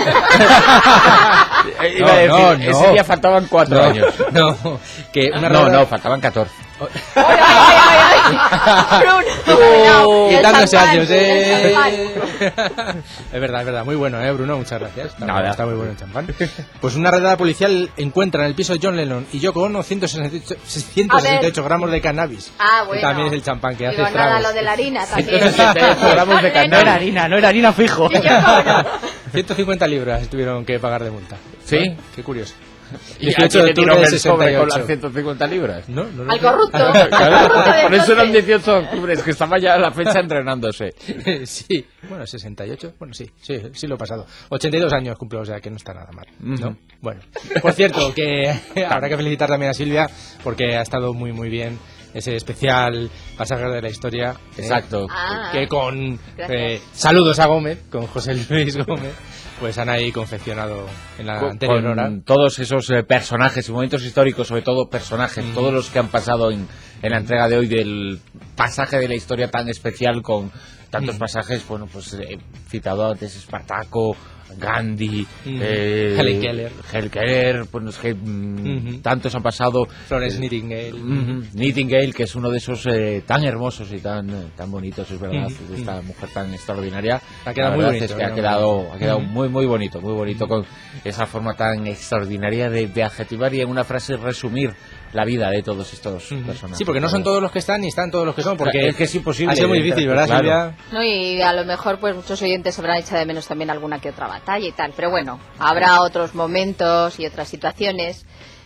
Iba a decir, ese día faltaban 4 años. Faltaban 14. ¡Ay! Bruno, quitándose años, Es verdad, muy bueno, Bruno, muchas gracias. Está muy bueno el champán. Pues una redada policial encuentra en el piso de John Lennon y Yoko Ono 168 gramos de cannabis. Bueno. También es el champán que hace nada, estragos. Lo de la harina también. 168 gramos de cannabis. No era harina fijo. 150 libras tuvieron que pagar de multa. ¿Sí? Qué curioso. 18 de octubre de 68. Con las 150 libras. No al corrupto. Claro, por eso eran 18 de octubre, es que estaba ya la fecha entrenándose. Sí, bueno, 68, bueno, sí lo he pasado. 82 años cumple, o sea que no está nada mal, ¿no? Bueno, por cierto, que habrá que felicitar también a Silvia, porque ha estado muy bien ese especial pasaje de la historia. Exacto. Que con saludos a Gómez, con José Luis Gómez, pues han ahí confeccionado en la anterior hora. Todos esos personajes y momentos históricos, sobre todo personajes, todos los que han pasado en la entrega de hoy del pasaje de la historia tan especial, con tantos pasajes, bueno, pues citado antes Espartaco, Gandhi, Helen Keller, pues es que tantos han pasado. Florence Nightingale. Nightingale, que es uno de esos tan hermosos y tan bonitos, es verdad, de esta mujer tan extraordinaria. Ha quedado muy bonito. Es que ha quedado muy bonito, con esa forma tan extraordinaria de adjetivar y en una frase resumir la vida de todos estos personajes. Sí, porque no son todos los que están ni están todos los que son, porque es que es imposible. Ha sido muy difícil, ¿verdad, Silvia? No, y a lo mejor pues muchos oyentes habrán echado de menos también alguna que otra batalla y tal, pero bueno, habrá otros momentos y otras situaciones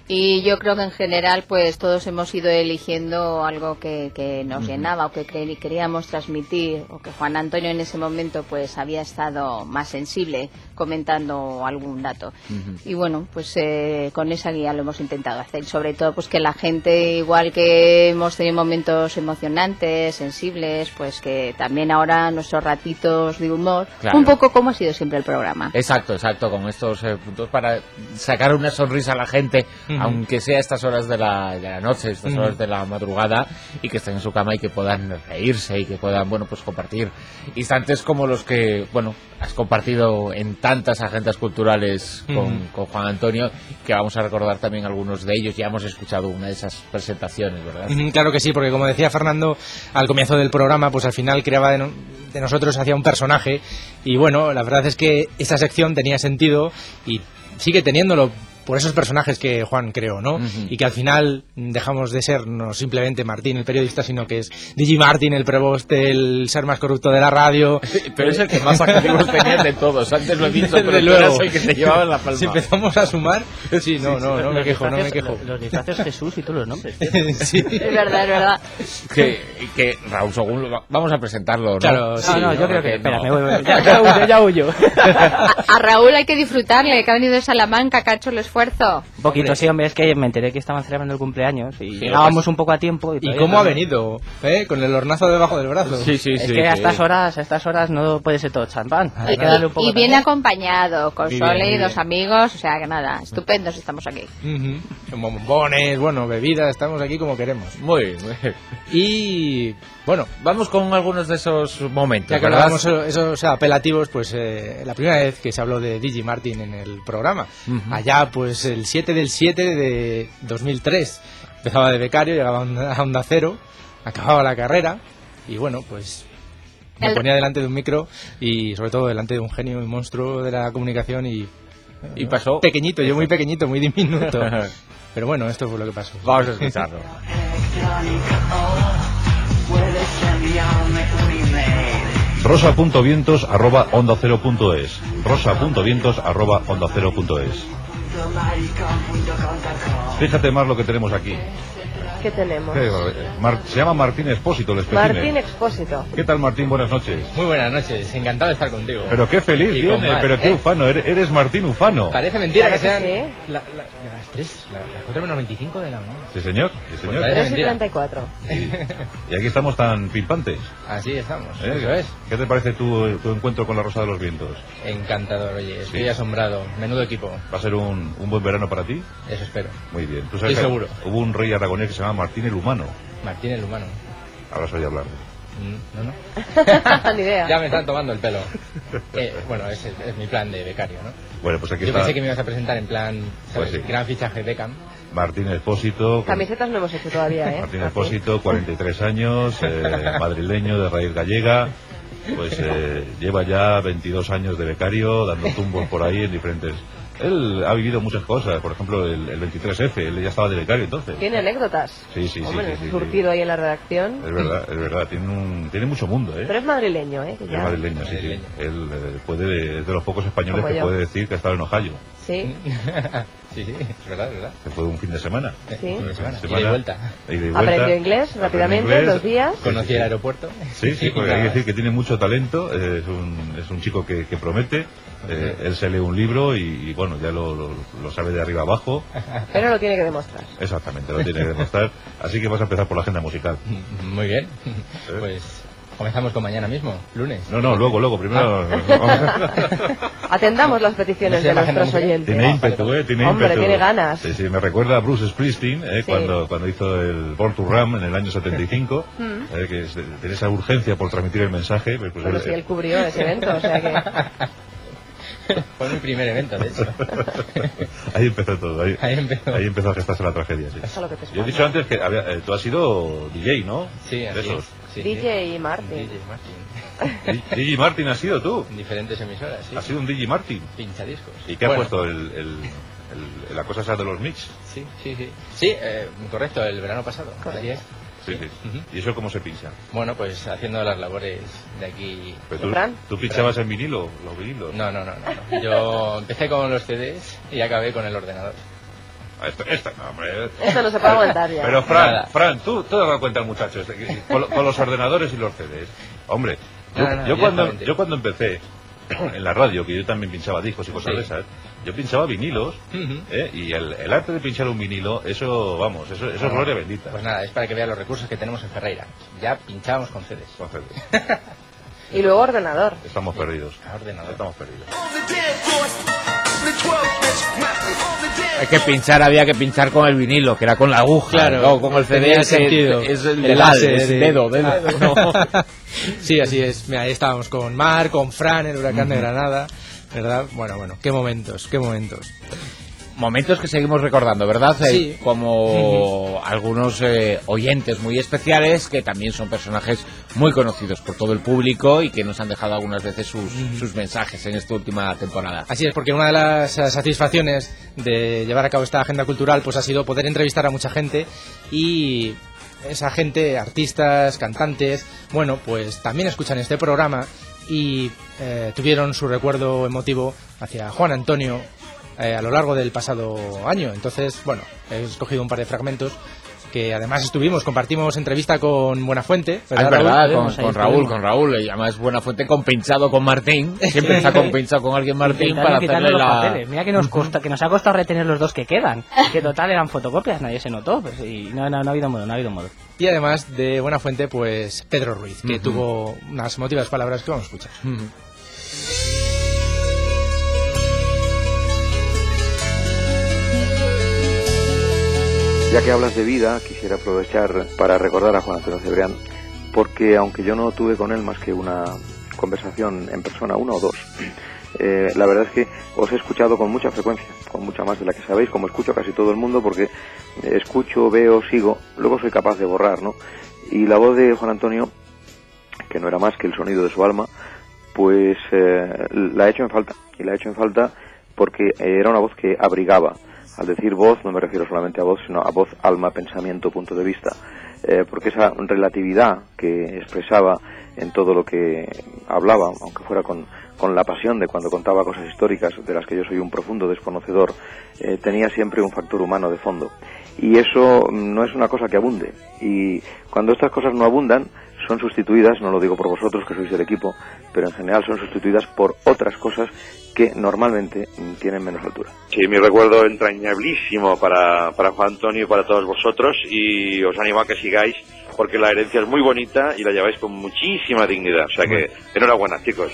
Y yo creo que en general pues todos hemos ido eligiendo algo que nos llenaba o que queríamos transmitir, o que Juan Antonio en ese momento pues había estado más sensible comentando algún dato. Y bueno, pues con esa guía lo hemos intentado hacer, sobre todo pues que la gente, igual que hemos tenido momentos emocionantes, sensibles, pues que también ahora nuestros ratitos de humor, un poco como ha sido siempre el programa. Exacto, con estos puntos para sacar una sonrisa a la gente, aunque sea a estas horas de la noche, estas horas de la madrugada, y que estén en su cama y que puedan reírse y que puedan, bueno, pues compartir instantes como los que, bueno, has compartido en tantas agendas culturales con Juan Antonio, que vamos a recordar también algunos de ellos. Ya hemos escuchado una de esas presentaciones, ¿verdad? Claro que sí, porque como decía Fernando al comienzo del programa, pues al final creaba de nosotros hacia un personaje, y bueno, la verdad es que esta sección tenía sentido y sigue teniéndolo por esos personajes que Juan creó, ¿no? Y que al final dejamos de ser no simplemente Martín el periodista, sino que es Digi Martin el preboste, el ser más corrupto de la radio. Pero es el que más adjetivos tenía de todos. Antes lo he dicho, pero tú eras el que te llevaba la palma. Si empezamos a sumar, sí, no me quejo. Los disfraces Jesús y tú los nombres. Sí. Es verdad. Que Raúl Según, vamos a presentarlo, ¿no? Claro, sí. No, yo creo que... Espera, me voy. Ya huyo. A Raúl hay que disfrutarle, que ha venido de Salamanca, que ha hecho el esfuerzo. Un poquito, sí, hombre, es que me enteré que estaban celebrando el cumpleaños y llegábamos un poco a tiempo. ¿Y cómo ha venido? Con el hornazo debajo del brazo. Sí. Es que a estas horas no puede ser todo champán. Hay que darle un poco. Y viene acompañado, con Sole y dos amigos, o sea que nada, estupendos estamos aquí. Bombones, bueno, bebidas, estamos aquí como queremos. Muy bien. Y bueno, vamos con algunos de esos momentos, ya que ¿verdad? hablábamos esos apelativos, pues la primera vez que se habló de Digi Martin en el programa, allá pues el 7 del 7 de 2003, empezaba de becario, llegaba a Onda Cero, acababa la carrera y bueno, pues me ponía delante de un micro y sobre todo delante de un genio y monstruo de la comunicación y pasó pequeñito, yo muy pequeñito, muy diminuto. Pero bueno, esto fue lo que pasó. Vamos a escucharlo. rosa.vientos@ondacero.es rosa.vientos@ondacero.es. Fíjate más lo que tenemos aquí. ¿Qué tenemos? Se llama Martín Expósito, el espécimen. Martín Expósito. ¿Qué tal, Martín? Buenas noches. Muy buenas noches, encantado de estar contigo. Pero qué feliz viene, pero qué ufano, eres Martín Ufano. Parece mentira que sean las 4 menos 25 de la mañana. Sí, señor. 3:34. Y aquí estamos tan pimpantes. Así estamos, eso es. ¿Qué te parece tu encuentro con la Rosa de los Vientos? Encantador, oye, estoy asombrado. Menudo equipo. ¿Va a ser un buen verano para ti? Eso espero. Muy bien. ¿Tú sabes estoy seguro. Hubo un rey aragonés que se llama Martín el Humano. Martín el Humano. Ahora soy hablar. No. Ni idea. Ya me están tomando el pelo. Bueno, es mi plan de becario, ¿no? Bueno, pues aquí Yo está. pensé que me ibas a presentar en plan, ¿sabes? Pues sí. Gran fichaje Beckham. Martín Expósito. Camisetas no hemos hecho todavía, ¿eh? Martín Expósito, 43 años, madrileño de raíz gallega. Pues lleva ya 22 años de becario, dando tumbos por ahí en diferentes... Él ha vivido muchas cosas, por ejemplo el 23F, él ya estaba de becario entonces. ¿Tiene anécdotas? Sí. Hombre, surtido ahí en la redacción. Es verdad, tiene mucho mundo, ¿eh? Pero es madrileño, ¿eh? Es madrileño, sí. Él es de los pocos españoles que puede decir que ha estado en Ohio. Sí. Sí, es verdad. Que fue un fin de semana. Sí. Una semana. Y de vuelta. Aprendió inglés rápidamente, 2 días. Conocí el aeropuerto. Sí, porque hay que decir que tiene mucho talento, es un chico que promete. Él se lee un libro y bueno, ya lo sabe de arriba abajo. Pero lo tiene que demostrar. Exactamente, lo tiene que demostrar. Así que vas a empezar por la agenda musical. Muy bien. Pues comenzamos con mañana mismo, lunes. No, luego, primero. Atendamos las peticiones de nuestros oyentes. Tiene ímpetu, tiene Hombre, ímpetu. tiene ganas. Sí, me recuerda a Bruce Springsteen, cuando hizo el Born to Run en el año 75, que tiene esa urgencia por transmitir el mensaje. Pues pero si él cubrió ese evento, o sea que... Fue mi primer evento, de hecho. Ahí empezó todo, ahí empezó a gestarse la tragedia, sí. Eso es lo que te Yo he dicho antes que tú has sido DJ, ¿no? Sí, de esos. Sí, DJ Martin. DJ Martin has sido tú. En diferentes emisoras, sí. Has sido un DJ Martin. Pinchadiscos. ¿Y qué ha puesto la cosa esa de los mix? Sí. Sí, correcto, el verano pasado. Así es. Sí. ¿Y eso cómo se pincha? Bueno, pues haciendo las labores de aquí. ¿Tú pinchabas en vinilo, los vinilos? No. Yo empecé con los CDs y acabé con el ordenador. Esto no, hombre. Esto no se puede aguantar ya. Pero Fran, tú te das cuenta, muchachos, con los ordenadores y los CDs. Hombre, yo cuando empecé en la radio, que yo también pinchaba discos y cosas de esas, yo pinchaba vinilos, y el arte de pinchar un vinilo, eso es gloria bendita. Pues nada, es para que vean los recursos que tenemos en Ferreira. Ya pinchábamos con CDs. Y luego ordenador. Estamos perdidos. Ordenador. Estamos perdidos. Había que pinchar con el vinilo, que era con la aguja. Claro, no, con el CD es el dedo. No. Sí, así es. Mira, ahí estábamos con Mar, con Fran, el huracán de Granada, ¿verdad? Bueno, qué momentos. Momentos que seguimos recordando, ¿verdad? Sí. Como algunos oyentes muy especiales que también son personajes muy conocidos por todo el público y que nos han dejado algunas veces sus mensajes en esta última temporada. Así es, porque una de las satisfacciones de llevar a cabo esta agenda cultural pues ha sido poder entrevistar a mucha gente y esa gente, artistas, cantantes, bueno, pues también escuchan este programa y tuvieron su recuerdo emotivo hacia Juan Antonio a lo largo del pasado año. Entonces, bueno, he escogido un par de fragmentos que además compartimos entrevista con Buenafuente, ¿verdad? Es verdad, con Raúl, y además Buenafuente compinchado con Martín, siempre está compinchado con alguien Martín para hacerle los papeles. Mira que nos ha costado retener los dos que quedan, que total eran fotocopias, nadie se notó, pues, y no ha habido modo. Y además de Buenafuente, pues Pedro Ruiz, que tuvo unas emotivas palabras que vamos a escuchar. Ya que hablas de vida, quisiera aprovechar para recordar a Juan Antonio Cebrián, porque aunque yo no tuve con él más que una conversación en persona, una o dos, la verdad es que os he escuchado con mucha frecuencia, con mucha más de la que sabéis, como escucho a casi todo el mundo, porque escucho, veo, sigo, luego soy capaz de borrar, ¿no? Y la voz de Juan Antonio, que no era más que el sonido de su alma, pues la he hecho en falta, y la he hecho en falta porque era una voz que abrigaba. Al decir voz no me refiero solamente a voz, sino a voz, alma, pensamiento, punto de vista, porque esa relatividad que expresaba en todo lo que hablaba, aunque fuera con la pasión de cuando contaba cosas históricas de las que yo soy un profundo desconocedor, tenía siempre un factor humano de fondo. Y eso no es una cosa que abunde. Y cuando estas cosas no abundan, son sustituidas, no lo digo por vosotros que sois del equipo, pero en general son sustituidas por otras cosas que normalmente tienen menos altura. Sí, mi recuerdo entrañabilísimo para Juan Antonio y para todos vosotros, y os animo a que sigáis porque la herencia es muy bonita y la lleváis con muchísima dignidad, o sea que enhorabuena, chicos.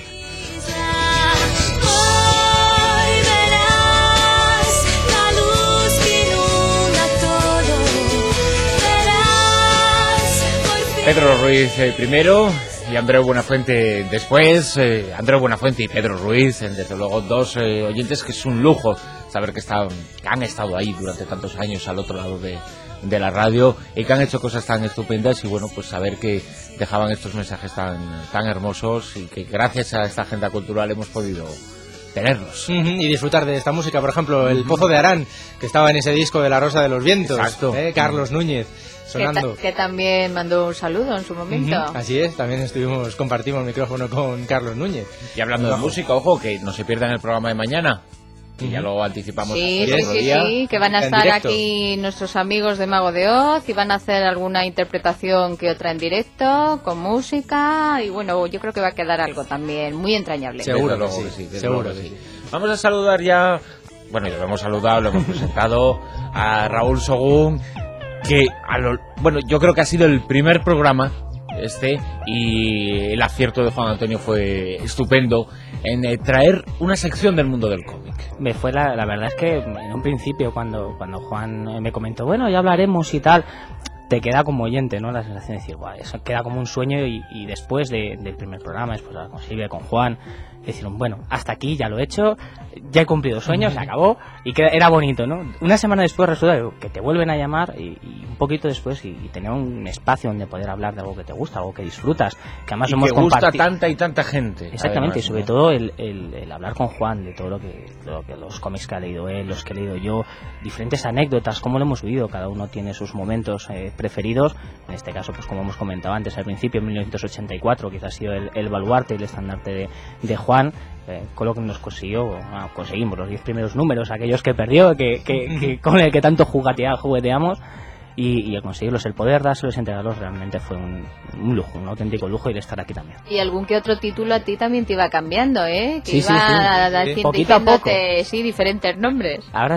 Pedro Ruiz primero y Andreu Buenafuente después. Andreu Buenafuente y Pedro Ruiz, desde luego dos oyentes que es un lujo saber que han estado ahí durante tantos años al otro lado de la radio y que han hecho cosas tan estupendas, y bueno, pues saber que dejaban estos mensajes tan hermosos y que gracias a esta agenda cultural hemos podido tenerlos. Y disfrutar de esta música, por ejemplo, el Pozo de Arán, que estaba en ese disco de La Rosa de los Vientos. Exacto. Carlos Núñez sonando. Que también mandó un saludo en su momento. Así es, también compartimos micrófono con Carlos Núñez. Y hablando de música, ojo, que no se pierdan el programa de mañana. Y ya lo anticipamos. Sí, que van a estar aquí nuestros amigos de Mago de Oz y van a hacer alguna interpretación que otra en directo, con música, y bueno, yo creo que va a quedar algo también muy entrañable. Seguro que sí. Vamos a saludar ya, bueno, ya lo hemos saludado, lo hemos presentado a Raúl Sogún, que yo creo que ha sido el primer programa y el acierto de Juan Antonio fue estupendo en traer una sección del mundo del cómic. La verdad es que en un principio cuando Juan me comentó, bueno, ya hablaremos y tal, te queda como oyente, ¿no? La sensación de decir, guau, eso queda como un sueño, y después del primer programa, después con Silvia, con Juan, decieron, bueno, hasta aquí ya lo he hecho, ya he cumplido sueños, se acabó, y que era bonito, ¿no? Una semana después resulta que te vuelven a llamar y un poquito después y tener un espacio donde poder hablar de algo que te gusta, algo que disfrutas, que además hemos compartido. Gusta tanta y tanta gente. Exactamente, además, y sobre todo el hablar con Juan de todo lo que los cómics que ha leído él, los que he leído yo, diferentes anécdotas, cómo lo hemos vivido, cada uno tiene sus momentos preferidos, en este caso, pues como hemos comentado antes al principio, en 1984, quizás ha sido el baluarte, el estandarte de Juan, Juan, con lo que nos conseguimos los 10 primeros números, aquellos que perdió, que con el que tanto jugueteamos, y el conseguirlos, el poder dárselos y entregarlos, realmente fue un lujo, un auténtico lujo, y de estar aquí también. Y algún que otro título a ti también te iba cambiando, ¿eh? Que sí, iba poquito a poco. Sí, diferentes nombres. Ahora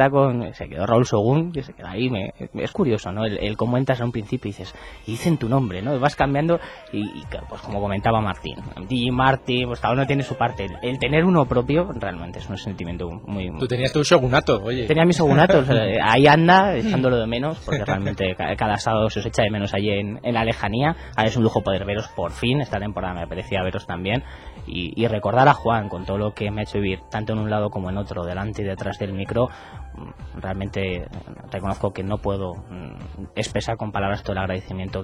se quedó Raúl Según, que se queda ahí. Es curioso, ¿no? El cómo entras a un principio y dices, y dicen tu nombre, ¿no? Vas cambiando y pues como comentaba Martín, DJ Martín, pues cada uno tiene su parte. El tener uno propio realmente es un sentimiento muy... Tú tenías tu shogunato, oye. Tenía mi shogunato, o sea, ahí anda, echándolo de menos, porque realmente cada sábado se os echa de menos allí en la lejanía. Ahora es un lujo poder veros por fin, esta temporada me apetecía veros también, y recordar a Juan con todo lo que me ha hecho vivir, tanto en un lado como en otro, delante y detrás del micro. Realmente reconozco que no puedo expresar con palabras todo el agradecimiento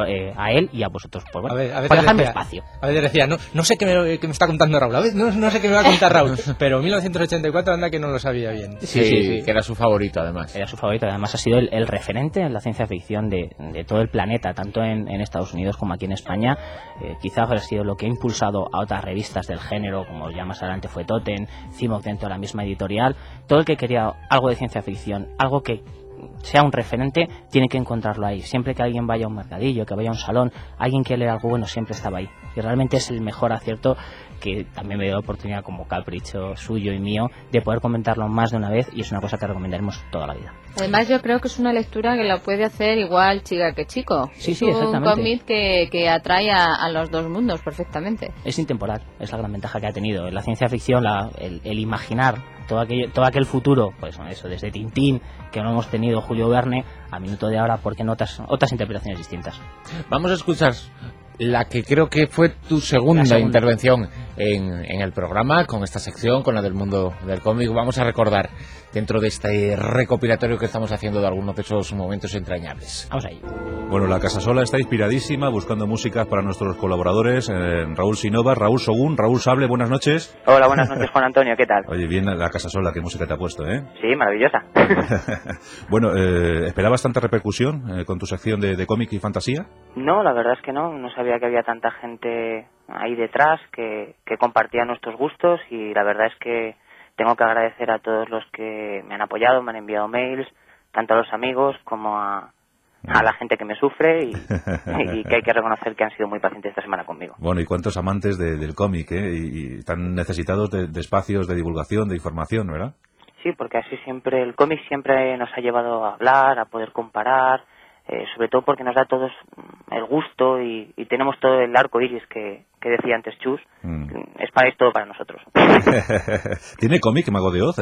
a él y a vosotros por dejarme espacio. A veces decía, no sé qué me está contando Raúl, a veces no sé qué me va a contar Raúl, pero 1984 anda que no lo sabía bien. Sí, que era su favorito además. Era su favorito, además ha sido el referente en la ciencia ficción de todo el planeta, tanto en Estados Unidos como aquí en España. Quizás ha sido lo que ha impulsado a otras revistas del género, como ya más adelante fue Totem, Cimoc dentro de la misma editorial. Todo el que quería algo de ciencia ficción, algo que sea un referente, tiene que encontrarlo ahí. Siempre que alguien vaya a un mercadillo, que vaya a un salón, alguien que lea algo bueno, siempre estaba ahí. Y realmente es el mejor acierto, que también me dio la oportunidad, como capricho suyo y mío, de poder comentarlo más de una vez, y es una cosa que recomendaremos toda la vida. Además, yo creo que es una lectura que la puede hacer igual chica que chico. Sí, es exactamente. Un cómic que atrae a los dos mundos perfectamente. Es intemporal, es la gran ventaja que ha tenido. En la ciencia ficción, el imaginar todo aquel futuro, pues eso, desde Tintín, que no hemos tenido, Julio Verne, a minuto de ahora, porque en otras interpretaciones distintas. Vamos a escuchar la que creo que fue tu segunda intervención en el programa, con esta sección, con la del mundo del cómic. Vamos a recordar dentro de este recopilatorio que estamos haciendo de algunos de esos momentos entrañables. Vamos ahí. Bueno, la Casasola está inspiradísima, buscando músicas para nuestros colaboradores, Raúl Sinova, Raúl Sogún, Raúl Sable, buenas noches. Hola, buenas noches, Juan Antonio, ¿qué tal? Oye, bien la Casasola, qué música te ha puesto, ¿eh? Sí, maravillosa. Bueno, ¿esperabas tanta repercusión con tu sección de cómic y fantasía? No, la verdad es que no sabía que había tanta gente ahí detrás que compartía nuestros gustos, y la verdad es que tengo que agradecer a todos los que me han apoyado, me han enviado mails, tanto a los amigos como a la gente que me sufre, y que hay que reconocer que han sido muy pacientes esta semana conmigo. Bueno, y cuántos amantes del cómic, y están necesitados de espacios de divulgación, de información, ¿verdad? Sí, porque así siempre, el cómic siempre nos ha llevado a hablar, a poder comparar, sobre todo porque nos da a todos el gusto, y tenemos todo el arco iris que decía antes Chus. Es todo para nosotros. ¿Tiene cómic Mago de Oz?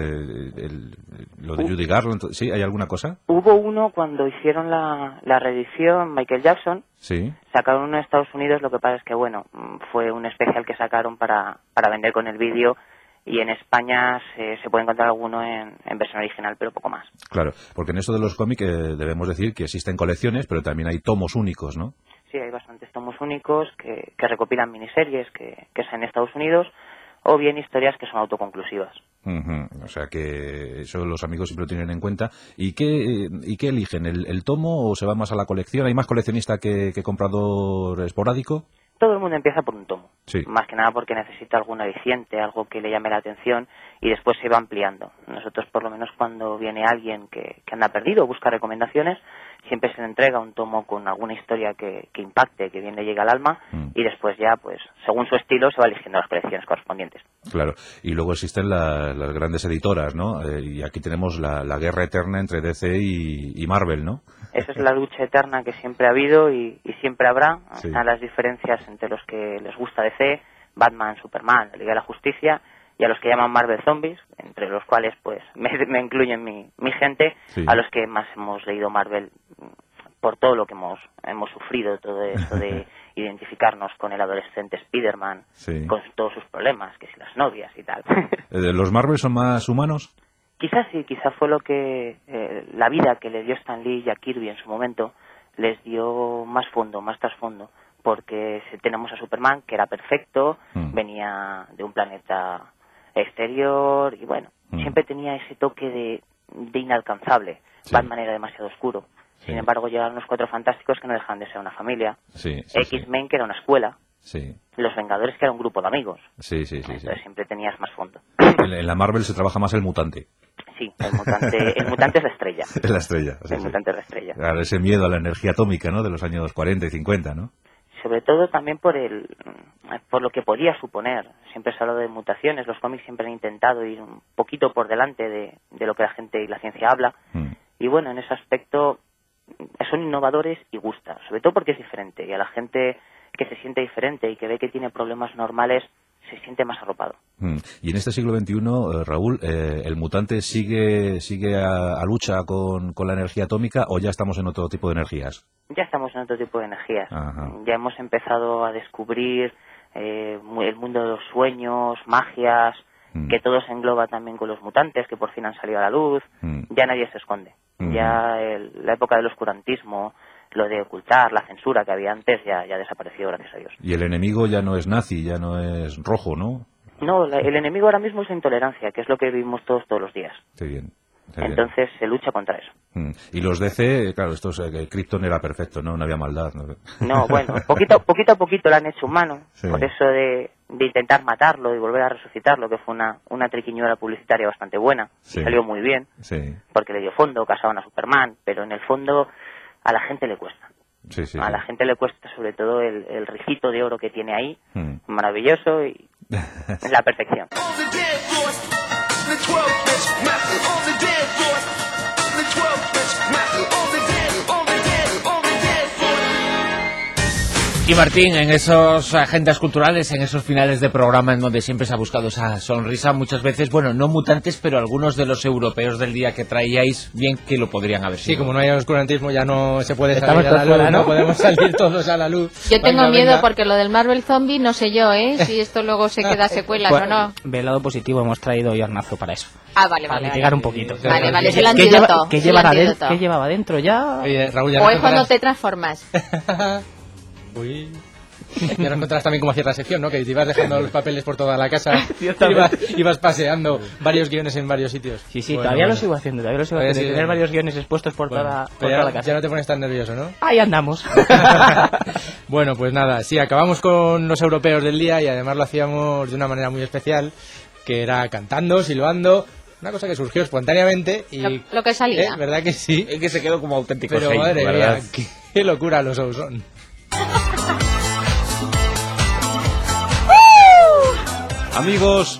Lo de Judy Garland, ¿sí? ¿Hay alguna cosa? Hubo uno cuando hicieron la reedición Michael Jackson. Sí. Sacaron uno en Estados Unidos, lo que pasa es que fue un especial que sacaron para vender con el vídeo, y en España se puede encontrar alguno en versión original, pero poco más. Claro, porque en esto de los cómics debemos decir que existen colecciones, pero también hay tomos únicos, ¿no? Sí, hay bastantes tomos únicos que recopilan miniseries que es en Estados Unidos, o bien historias que son autoconclusivas. O sea que eso los amigos siempre lo tienen en cuenta. ¿Y qué eligen? ¿El tomo o se va más a la colección? ¿Hay más coleccionista que comprador esporádico? Todo el mundo empieza por un tomo, sí. Más que nada porque necesita algún aliciente, algo que le llame la atención, y después se va ampliando. Nosotros, por lo menos cuando viene alguien que anda perdido o busca recomendaciones, siempre se le entrega un tomo con alguna historia que impacte, que bien le llegue al alma, y después ya, pues según su estilo, se va eligiendo las colecciones correspondientes. Claro, y luego existen las grandes editoras, ¿no? Y aquí tenemos la guerra eterna entre DC y Marvel, ¿no? Esa es la lucha eterna que siempre ha habido y siempre habrá. Sí. Están las diferencias entre los que les gusta DC, Batman, Superman, la Liga de la Justicia, y a los que llaman Marvel Zombies, entre los cuales pues me incluyen mi gente, sí. A los que más hemos leído Marvel por todo lo que hemos sufrido, todo eso de identificarnos con el adolescente Spider-Man, sí. Con todos sus problemas, que si las novias y tal. ¿Los Marvel son más humanos? Quizás sí, quizás fue lo que la vida que le dio Stan Lee y a Kirby en su momento les dio más fondo, más trasfondo, porque tenemos a Superman, que era perfecto, venía de un planeta exterior y siempre tenía ese toque de inalcanzable. Sí. Batman era demasiado oscuro. Sí. Sin embargo, llegaron los Cuatro Fantásticos, que no dejan de ser una familia. Sí, X-Men, que era una escuela. Sí. Los Vengadores, que era un grupo de amigos. Sí. Entonces siempre tenías más fondo. En la Marvel se trabaja más el mutante. Sí, el mutante es la estrella. Es la estrella. Sí, mutante es la estrella. Claro, ese miedo a la energía atómica, ¿no? De los años 40 y 50, ¿no? Sobre todo también por lo que podía suponer. Siempre se ha hablado de mutaciones, los cómics siempre han intentado ir un poquito por delante de lo que la gente y la ciencia habla. Y bueno, en ese aspecto son innovadores y gusta, sobre todo porque es diferente, y a la gente que se siente diferente y que ve que tiene problemas normales se siente más arropado. Y en este siglo XXI, Raúl, ¿el mutante sigue a lucha con la energía atómica o ya estamos en otro tipo de energías? Ya estamos en otro tipo de energías. Ajá. Ya hemos empezado a descubrir el mundo de los sueños, magias, que todo se engloba también con los mutantes, que por fin han salido a la luz. Ya nadie se esconde. Ya la época del oscurantismo, lo de ocultar, la censura que había antes, ya desapareció, gracias a Dios. Y el enemigo ya no es nazi, ya no es rojo, ¿no? No, el enemigo ahora mismo es la intolerancia, que es lo que vivimos todos los días. Qué bien. Entonces se lucha contra eso. Y los DC, claro, Krypton era perfecto, ¿no? No había maldad. No, bueno, poquito a poquito lo han hecho humano, por eso de intentar matarlo y volver a resucitarlo, que fue una triquiñuela publicitaria bastante buena, y salió muy bien, porque le dio fondo, casaban a Superman, pero en el fondo a la gente le cuesta. A la gente le cuesta sobre todo el rijito de oro que tiene ahí, maravilloso y la perfección. Y Martín, en esos agendas culturales, en esos finales de programa en donde siempre se ha buscado esa sonrisa, muchas veces, bueno, no mutantes, pero algunos de los europeos del día que traíais, bien que lo podrían haber sido. Sí, como no hay oscurantismo, ya no se puede salir a la luz, ¿no? Podemos salir todos a la luz. Yo tengo miedo porque lo del Marvel Zombie, no sé yo, si esto luego se queda secuelas o no. Del lado positivo, hemos traído hornazo para eso. Vale. Para mitigar un poquito. Vale, es el antídoto. ¿Qué llevaba adentro ya? Oye, Raúl, ya o es cuando te transformas. Uy. Ya nos encontrarás también como a cierta sección, ¿no? Que te ibas dejando los papeles por toda la casa. ibas paseando varios guiones en varios sitios. Sí, bueno, todavía lo sigo haciendo. Tener varios guiones expuestos por toda la casa. Ya no te pones tan nervioso, ¿no? Ahí andamos. Bueno, pues nada, sí, acabamos con los europeos del día y además lo hacíamos de una manera muy especial, que era cantando, silbando. Una cosa que surgió espontáneamente y... Lo que salía. ¿Verdad que sí? Es que se quedó como auténtico. Pero madre mía, qué locura los shows son. Amigos,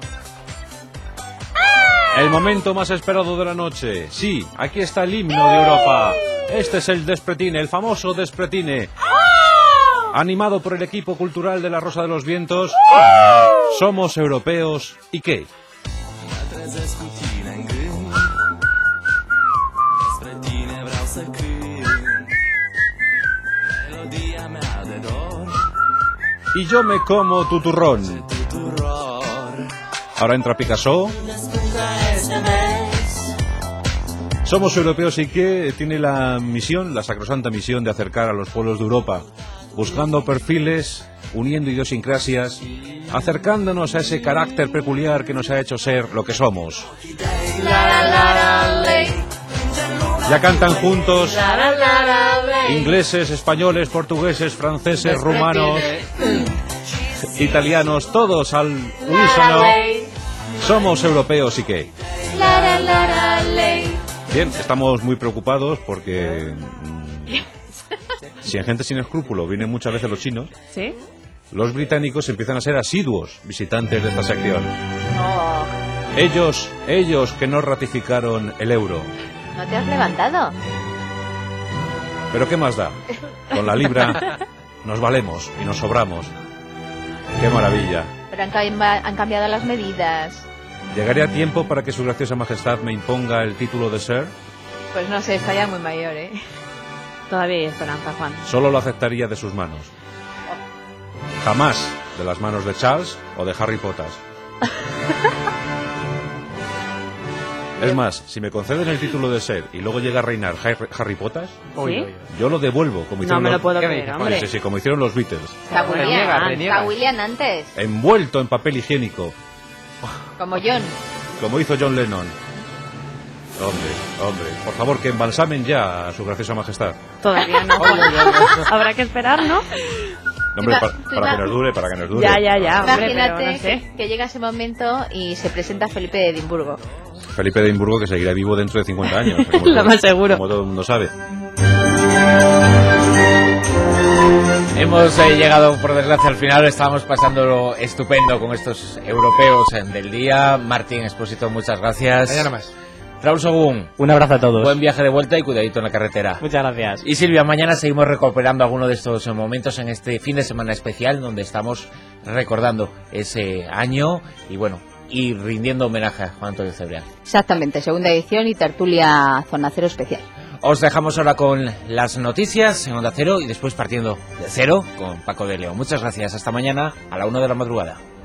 el momento más esperado de la noche. Sí, aquí está el himno de Europa. Este es el Despretine, el famoso Despretine. Animado por el equipo cultural de la Rosa de los Vientos. Somos europeos, ¿y qué? Y yo me como tu turrón. Ahora entra Picasso. Somos europeos y que tiene la misión, la sacrosanta misión de acercar a los pueblos de Europa, buscando perfiles, uniendo idiosincrasias, acercándonos a ese carácter peculiar que nos ha hecho ser lo que somos. Ya cantan juntos ingleses, españoles, portugueses, franceses, rumanos, italianos, todos al unísono. Somos europeos y qué. Bien, estamos muy preocupados porque si en gente sin escrúpulo vienen muchas veces los chinos, ¿sí? Los británicos empiezan a ser asiduos visitantes de esta sección. No. Ellos que no ratificaron el euro. ¿No te has levantado? Pero ¿qué más da? Con la libra nos valemos y nos sobramos. ¡Qué maravilla! Pero han cambiado las medidas. ¿Llegaré a tiempo para que su graciosa majestad me imponga el título de Sir? Pues no sé, está ya muy mayor, ¿eh? Todavía hay esperanza, Juan. Solo lo aceptaría de sus manos. Jamás de las manos de Charles o de Harry Potter. Es más, si me conceden el título de Sir y luego llega a reinar Harry Potter, ¿sí? Yo lo devuelvo. Como no me lo puedo creer, hombre. Sí, como hicieron los Beatles. Está William antes. Envuelto en papel higiénico. Como John. Como hizo John Lennon. Hombre, por favor, que embalsamen ya a su graciosa majestad. Todavía no. Habrá que esperar, ¿no? Hombre, para que nos dure, para que nos dure. Ya, hombre, Imagínate pero no sé. que llega ese momento y se presenta Felipe de Edimburgo. Felipe de Edimburgo, que seguirá vivo dentro de 50 años. Lo más seguro. Como todo el mundo sabe. Hemos llegado, por desgracia, al final. Estábamos pasándolo estupendo con estos europeos del día. Martín Expósito, muchas gracias. Mañana más. Raúl Sogún, un abrazo a todos. Buen viaje de vuelta y cuidadito en la carretera. Muchas gracias. Y Silvia, mañana seguimos recuperando algunos de estos momentos en este fin de semana especial donde estamos recordando ese año y bueno, y rindiendo homenaje a Juan Antonio Cebrián. Exactamente, segunda edición y tertulia Zona Cero especial. Os dejamos ahora con las noticias en Onda Cero y después partiendo de cero con Paco de León. Muchas gracias, hasta mañana a la 1 de la madrugada.